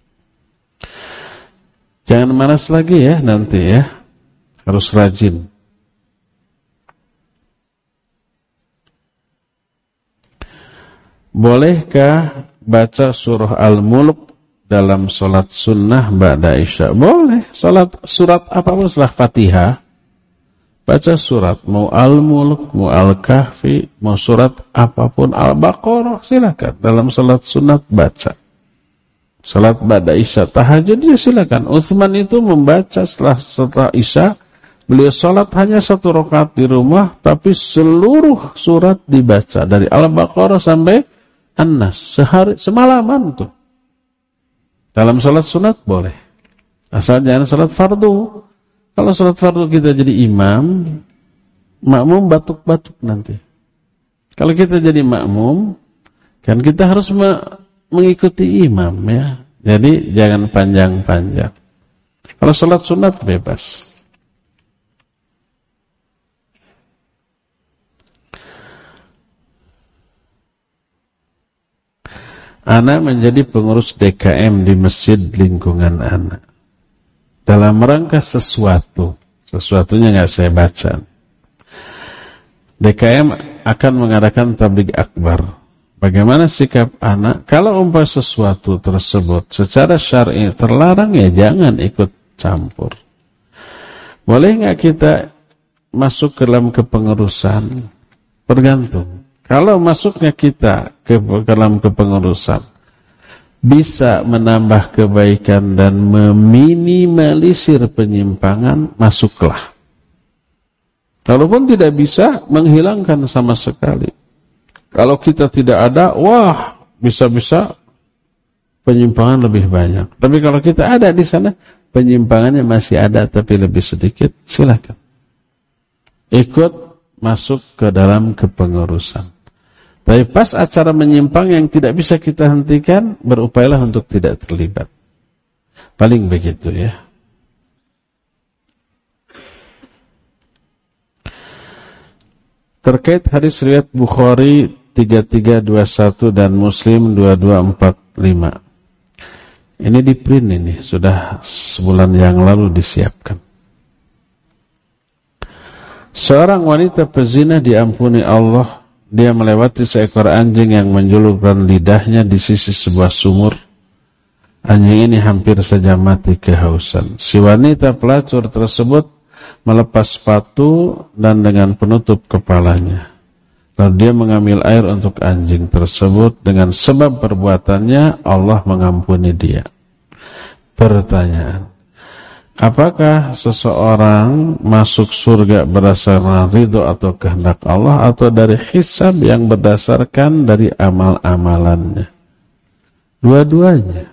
Jangan malas lagi ya nanti ya. Harus rajin. Bolehkah baca surah Al-Mulk dalam salat sunnah ba'da Isya? Boleh. Salat surat apapun setelah Fatihah, baca surat, mau Al-Mulk, mau Al-Kahfi, mau surat apapun, Al-Baqarah, silakan. Dalam salat sunat baca. Salat ba'da Isya, tahajud ya silakan. Utsman itu membaca setelah setelah Isya, beliau salat hanya satu rakaat di rumah, tapi seluruh surat dibaca dari Al-Baqarah sampai An-Nas sehari semalaman tuh. Dalam salat sunat boleh. Asal jangan salat fardu. Kalau salat fardu kita jadi imam, makmum batuk-batuk nanti. Kalau kita jadi makmum, kan kita harus me- mengikuti imam ya. Jadi jangan panjang-panjang. Kalau salat sunat bebas. Anak menjadi pengurus D K M di masjid lingkungan anak. Dalam rangka sesuatu. Sesuatunya nggak saya baca. D K M akan mengadakan tabligh akbar. Bagaimana sikap anak? Kalau umpah sesuatu tersebut secara syar'i terlarang, ya jangan ikut campur. Boleh nggak kita masuk ke dalam kepengurusan? Tergantung. Kalau masuknya kita ke dalam kepengurusan bisa menambah kebaikan dan meminimalisir penyimpangan, masuklah. Kalaupun tidak bisa, menghilangkan sama sekali. Kalau kita tidak ada, wah, bisa-bisa penyimpangan lebih banyak. Tapi kalau kita ada di sana, penyimpangannya masih ada tapi lebih sedikit, silakan. Ikut masuk ke dalam kepengurusan. Tapi pas acara menyimpang yang tidak bisa kita hentikan, berupayalah untuk tidak terlibat. Paling begitu ya. Terkait hadis riwayat Bukhari tiga tiga dua satu dan Muslim dua dua empat lima. Ini di print ini, sudah sebulan yang lalu disiapkan. Seorang wanita pezina diampuni Allah. Dia melewati seekor anjing yang menjulurkan lidahnya di sisi sebuah sumur. Anjing ini hampir saja mati kehausan. Si wanita pelacur tersebut melepas sepatu dan dengan penutup kepalanya. Lalu dia mengambil air untuk anjing tersebut. Dengan sebab perbuatannya Allah mengampuni dia. Pertanyaan, apakah seseorang masuk surga berdasarkan ridho atau kehendak Allah, atau dari hisab yang berdasarkan dari amal-amalannya? Dua-duanya.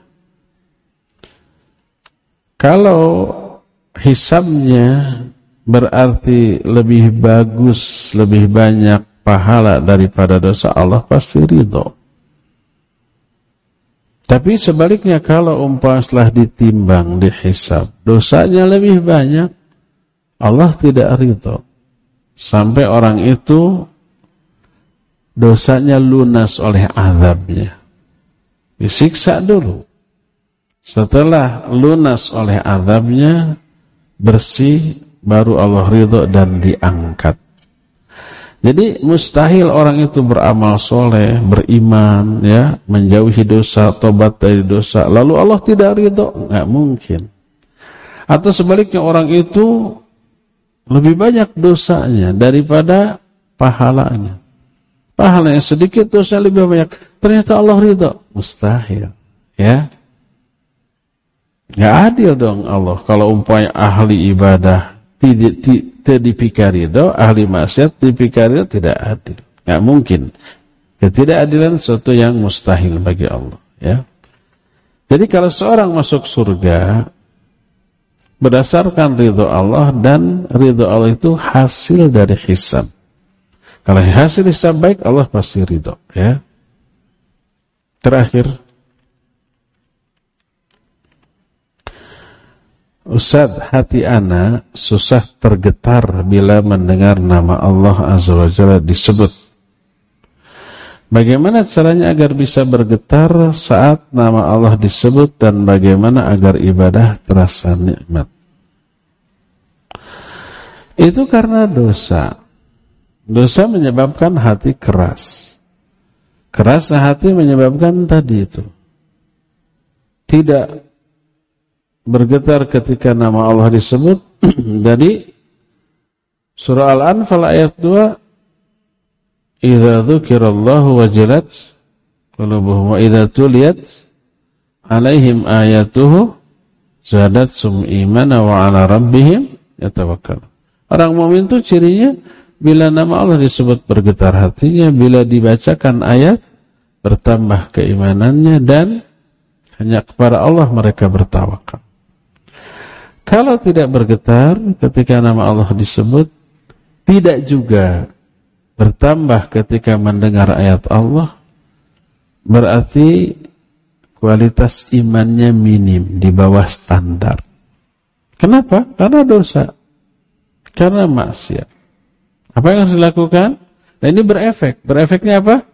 Kalau hisabnya berarti lebih bagus, lebih banyak pahala daripada dosa, Allah pasti ridho. Tapi sebaliknya, kalau umpama setelah ditimbang, dihisab, dosanya lebih banyak, Allah tidak ridho. Sampai orang itu dosanya lunas oleh azabnya. Disiksa dulu. Setelah lunas oleh azabnya, bersih, baru Allah ridho dan diangkat. Jadi mustahil orang itu beramal soleh, beriman, ya, menjauhi dosa, tobat dari dosa, lalu Allah tidak ridho, nggak mungkin. Atau sebaliknya, orang itu lebih banyak dosanya daripada pahalanya. Pahalanya sedikit, dosanya lebih banyak. Ternyata Allah ridho, mustahil, ya. Nggak adil dong Allah kalau umpamanya ahli ibadah tidak tidak dipikir ridho, ahli maksiat dipikir ridho, tidak adil. Nggak mungkin. Ketidakadilan sesuatu yang mustahil bagi Allah, ya. Jadi kalau seorang masuk surga berdasarkan ridho Allah, dan ridho Allah itu hasil dari hisab. Kalau hasil hisab baik, Allah pasti ridho, ya. Terakhir, Ustaz, hati ana susah tergetar bila mendengar nama Allah Azza wa Jalla disebut. Bagaimana caranya agar bisa bergetar saat nama Allah disebut dan bagaimana agar ibadah terasa nikmat? Itu karena dosa. Dosa menyebabkan hati keras. Kerasnya hati menyebabkan tadi itu tidak bergetar ketika nama Allah disebut. Jadi surah Al-Anfal ayat dua, idza dzukirallahu wajilat qulubuhum wa idza tuliyat alaihim ayatuhu zadatsum imana wa ala rabbihim yatawakkalun. Orang mukmin itu cirinya bila nama Allah disebut bergetar hatinya, bila dibacakan ayat bertambah keimanannya, dan hanya kepada Allah mereka bertawakal. Kalau tidak bergetar ketika nama Allah disebut, tidak juga bertambah ketika mendengar ayat Allah, berarti kualitas imannya minim, di bawah standar. Kenapa? Karena dosa, karena maksiat. Apa yang harus dilakukan? Nah, ini berefek. Berefeknya apa?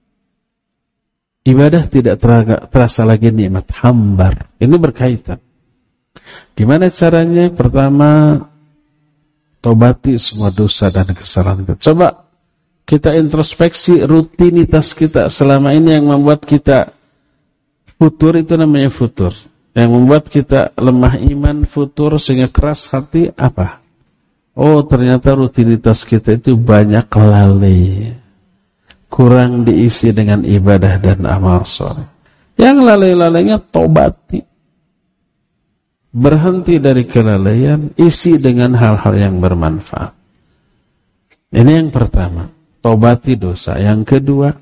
Ibadah tidak terasa lagi nikmat, hambar. Ini berkaitan. Gimana caranya? Pertama, tobati semua dosa dan kesalahan kita. Coba kita introspeksi rutinitas kita selama ini yang membuat kita futur, itu namanya futur. Yang membuat kita lemah iman, futur, sehingga keras hati, apa? Oh, ternyata rutinitas kita itu banyak lalai, kurang diisi dengan ibadah dan amal soleh. Yang lalai-lalainya tobati, berhenti dari kelalaian, isi dengan hal-hal yang bermanfaat. Ini yang pertama, tobati dosa. Yang kedua,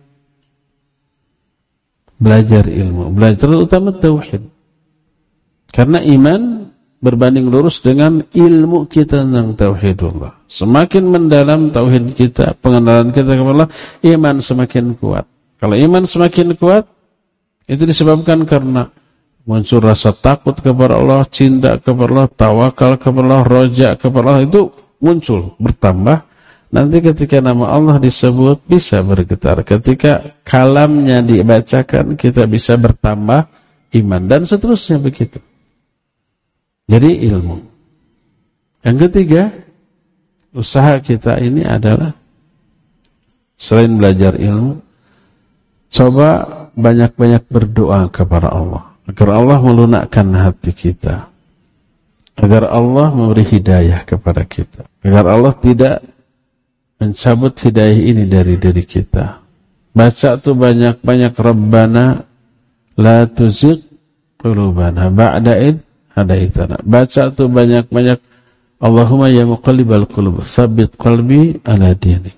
belajar ilmu, belajar terutama tauhid. Karena iman berbanding lurus dengan ilmu kita tentang tauhidullah. Semakin mendalam tauhid kita, pengenalan kita kepada Allah, iman semakin kuat. Kalau iman semakin kuat, itu disebabkan karena muncul rasa takut kepada Allah, cinta kepada Allah, tawakal kepada Allah, roja kepada Allah, itu muncul, bertambah. Nanti ketika nama Allah disebut, bisa bergetar. Ketika kalamnya dibacakan, kita bisa bertambah iman, dan seterusnya begitu. Jadi ilmu. Yang ketiga, usaha kita ini adalah selain belajar ilmu, coba banyak-banyak berdoa kepada Allah agar Allah melunakkan hati kita, agar Allah memberi hidayah kepada kita, agar Allah tidak mencabut hidayah ini dari diri kita. Baca tuh banyak-banyak, Rabbana la tuzigh qulubana ba'da id hadaitana. Baca tuh banyak-banyak, Allahumma ya muqallibal qulub tsabbit qalbi ala dinik.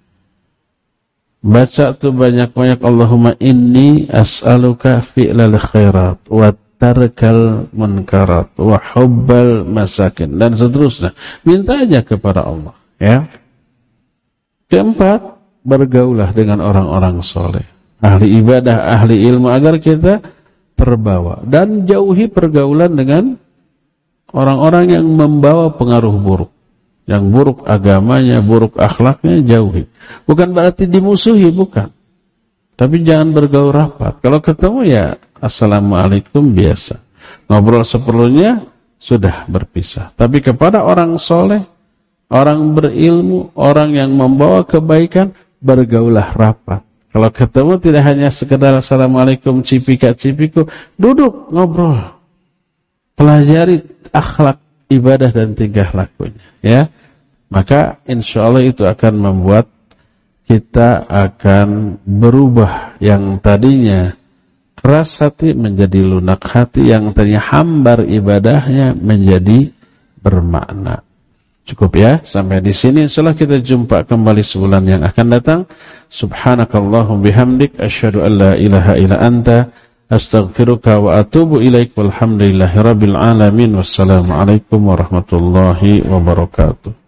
Baca tuh banyak-banyak, Allahumma inni as'aluka fi'lal khairat wa tarkal munkarat wa hubbal masakin, dan seterusnya. Minta aja kepada Allah, ya. Keempat, bergaulah dengan orang-orang soleh, ahli ibadah, ahli ilmu, agar kita terbawa, dan jauhi pergaulan dengan orang-orang yang membawa pengaruh buruk, yang buruk agamanya, buruk akhlaknya, jauhi. Bukan berarti dimusuhi, bukan, tapi jangan bergaul rapat. Kalau ketemu ya assalamualaikum biasa, ngobrol seperlunya, sudah berpisah. Tapi kepada orang soleh, orang berilmu, orang yang membawa kebaikan, bergaulah rapat. Kalau ketemu tidak hanya sekedar assalamualaikum, cipika-cipiku, duduk, ngobrol, pelajari akhlak, ibadah, dan tingkah lakunya, ya. Maka insya Allah itu akan membuat kita akan berubah, yang tadinya keras hati menjadi lunak hati, yang tadinya hambar ibadahnya menjadi bermakna. Cukup ya, sampai di sini. Insyaallah kita jumpa kembali sebulan yang akan datang. Subhanakallahumma bihamdik asyhadu an la ilaha illa anta astaghfiruka wa atubu ilaik. Walhamdulillahirabbil alamin. Wassalamualaikum warahmatullahi wabarakatuh.